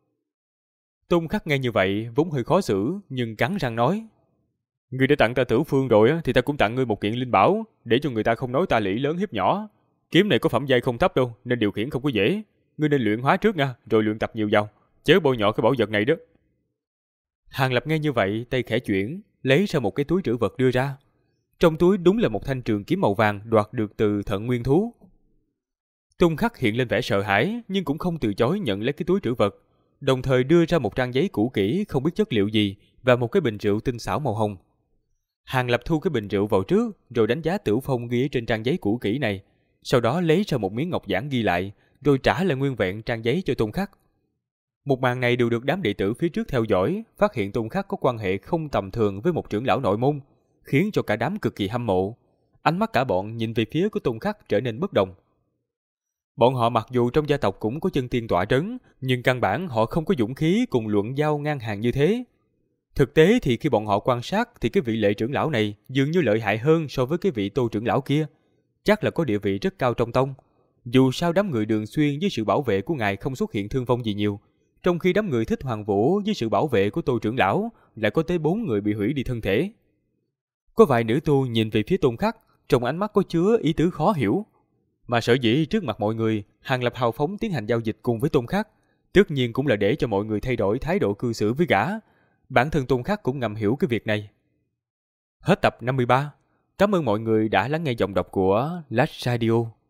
Tôn Khắc nghe như vậy vốn hơi khó xử, nhưng cắn răng nói, ngươi đã tặng ta tửu phương rồi thì ta cũng tặng ngươi một kiện linh bảo, để cho người ta không nói ta lỷ lớn hiếp nhỏ. Kiếm này có phẩm giai không thấp đâu, nên điều khiển không có dễ. Ngươi nên luyện hóa trước nha, rồi luyện tập nhiều vào, chớ bôi nhọ cái bảo vật này đó. Hàng Lập nghe như vậy, tay khẽ chuyển, lấy ra một cái túi trữ vật đưa ra. Trong túi đúng là một thanh trường kiếm màu vàng đoạt được từ Thận Nguyên Thú. Tôn Khắc hiện lên vẻ sợ hãi, nhưng cũng không từ chối nhận lấy cái túi trữ vật, đồng thời đưa ra một trang giấy cũ kỹ không biết chất liệu gì và một cái bình rượu tinh xảo màu hồng. Hàng Lập thu cái bình rượu vào trước, rồi đánh giá tửu phong ghi trên trang giấy cũ kỹ này, sau đó lấy ra một miếng ngọc giản ghi lại, rồi trả lại nguyên vẹn trang giấy cho Tôn Khắc. Một màn này đều được đám đệ tử phía trước theo dõi, phát hiện Tôn Khắc có quan hệ không tầm thường với một trưởng lão nội môn, khiến cho cả đám cực kỳ hâm mộ. Ánh mắt cả bọn nhìn về phía của Tôn Khắc trở nên bất đồng. Bọn họ mặc dù trong gia tộc cũng có chân tiên tọa trấn, nhưng căn bản họ không có dũng khí cùng luận giao ngang hàng như thế. Thực tế thì khi bọn họ quan sát thì cái vị Lệ trưởng lão này dường như lợi hại hơn so với cái vị Tô trưởng lão kia. Chắc là có địa vị rất cao trong tông. Dù sao đám người Đường Xuyên với sự bảo vệ của ngài không xuất hiện thương vong gì nhiều, trong khi đám người Thích Hoàng Vũ với sự bảo vệ của Tô trưởng lão lại có tới 4 người bị hủy đi thân thể. Có vài nữ tu nhìn về phía Tôn Khắc, trong ánh mắt có chứa ý tứ khó hiểu. Mà sở dĩ trước mặt mọi người, Hàng Lập hào phóng tiến hành giao dịch cùng với Tôn Khắc, tất nhiên cũng là để cho mọi người thay đổi thái độ cư xử với gã. Bản thân Tôn Khắc cũng ngầm hiểu cái việc này. Hết tập 53. Cảm ơn mọi người đã lắng nghe giọng đọc của Last Radio.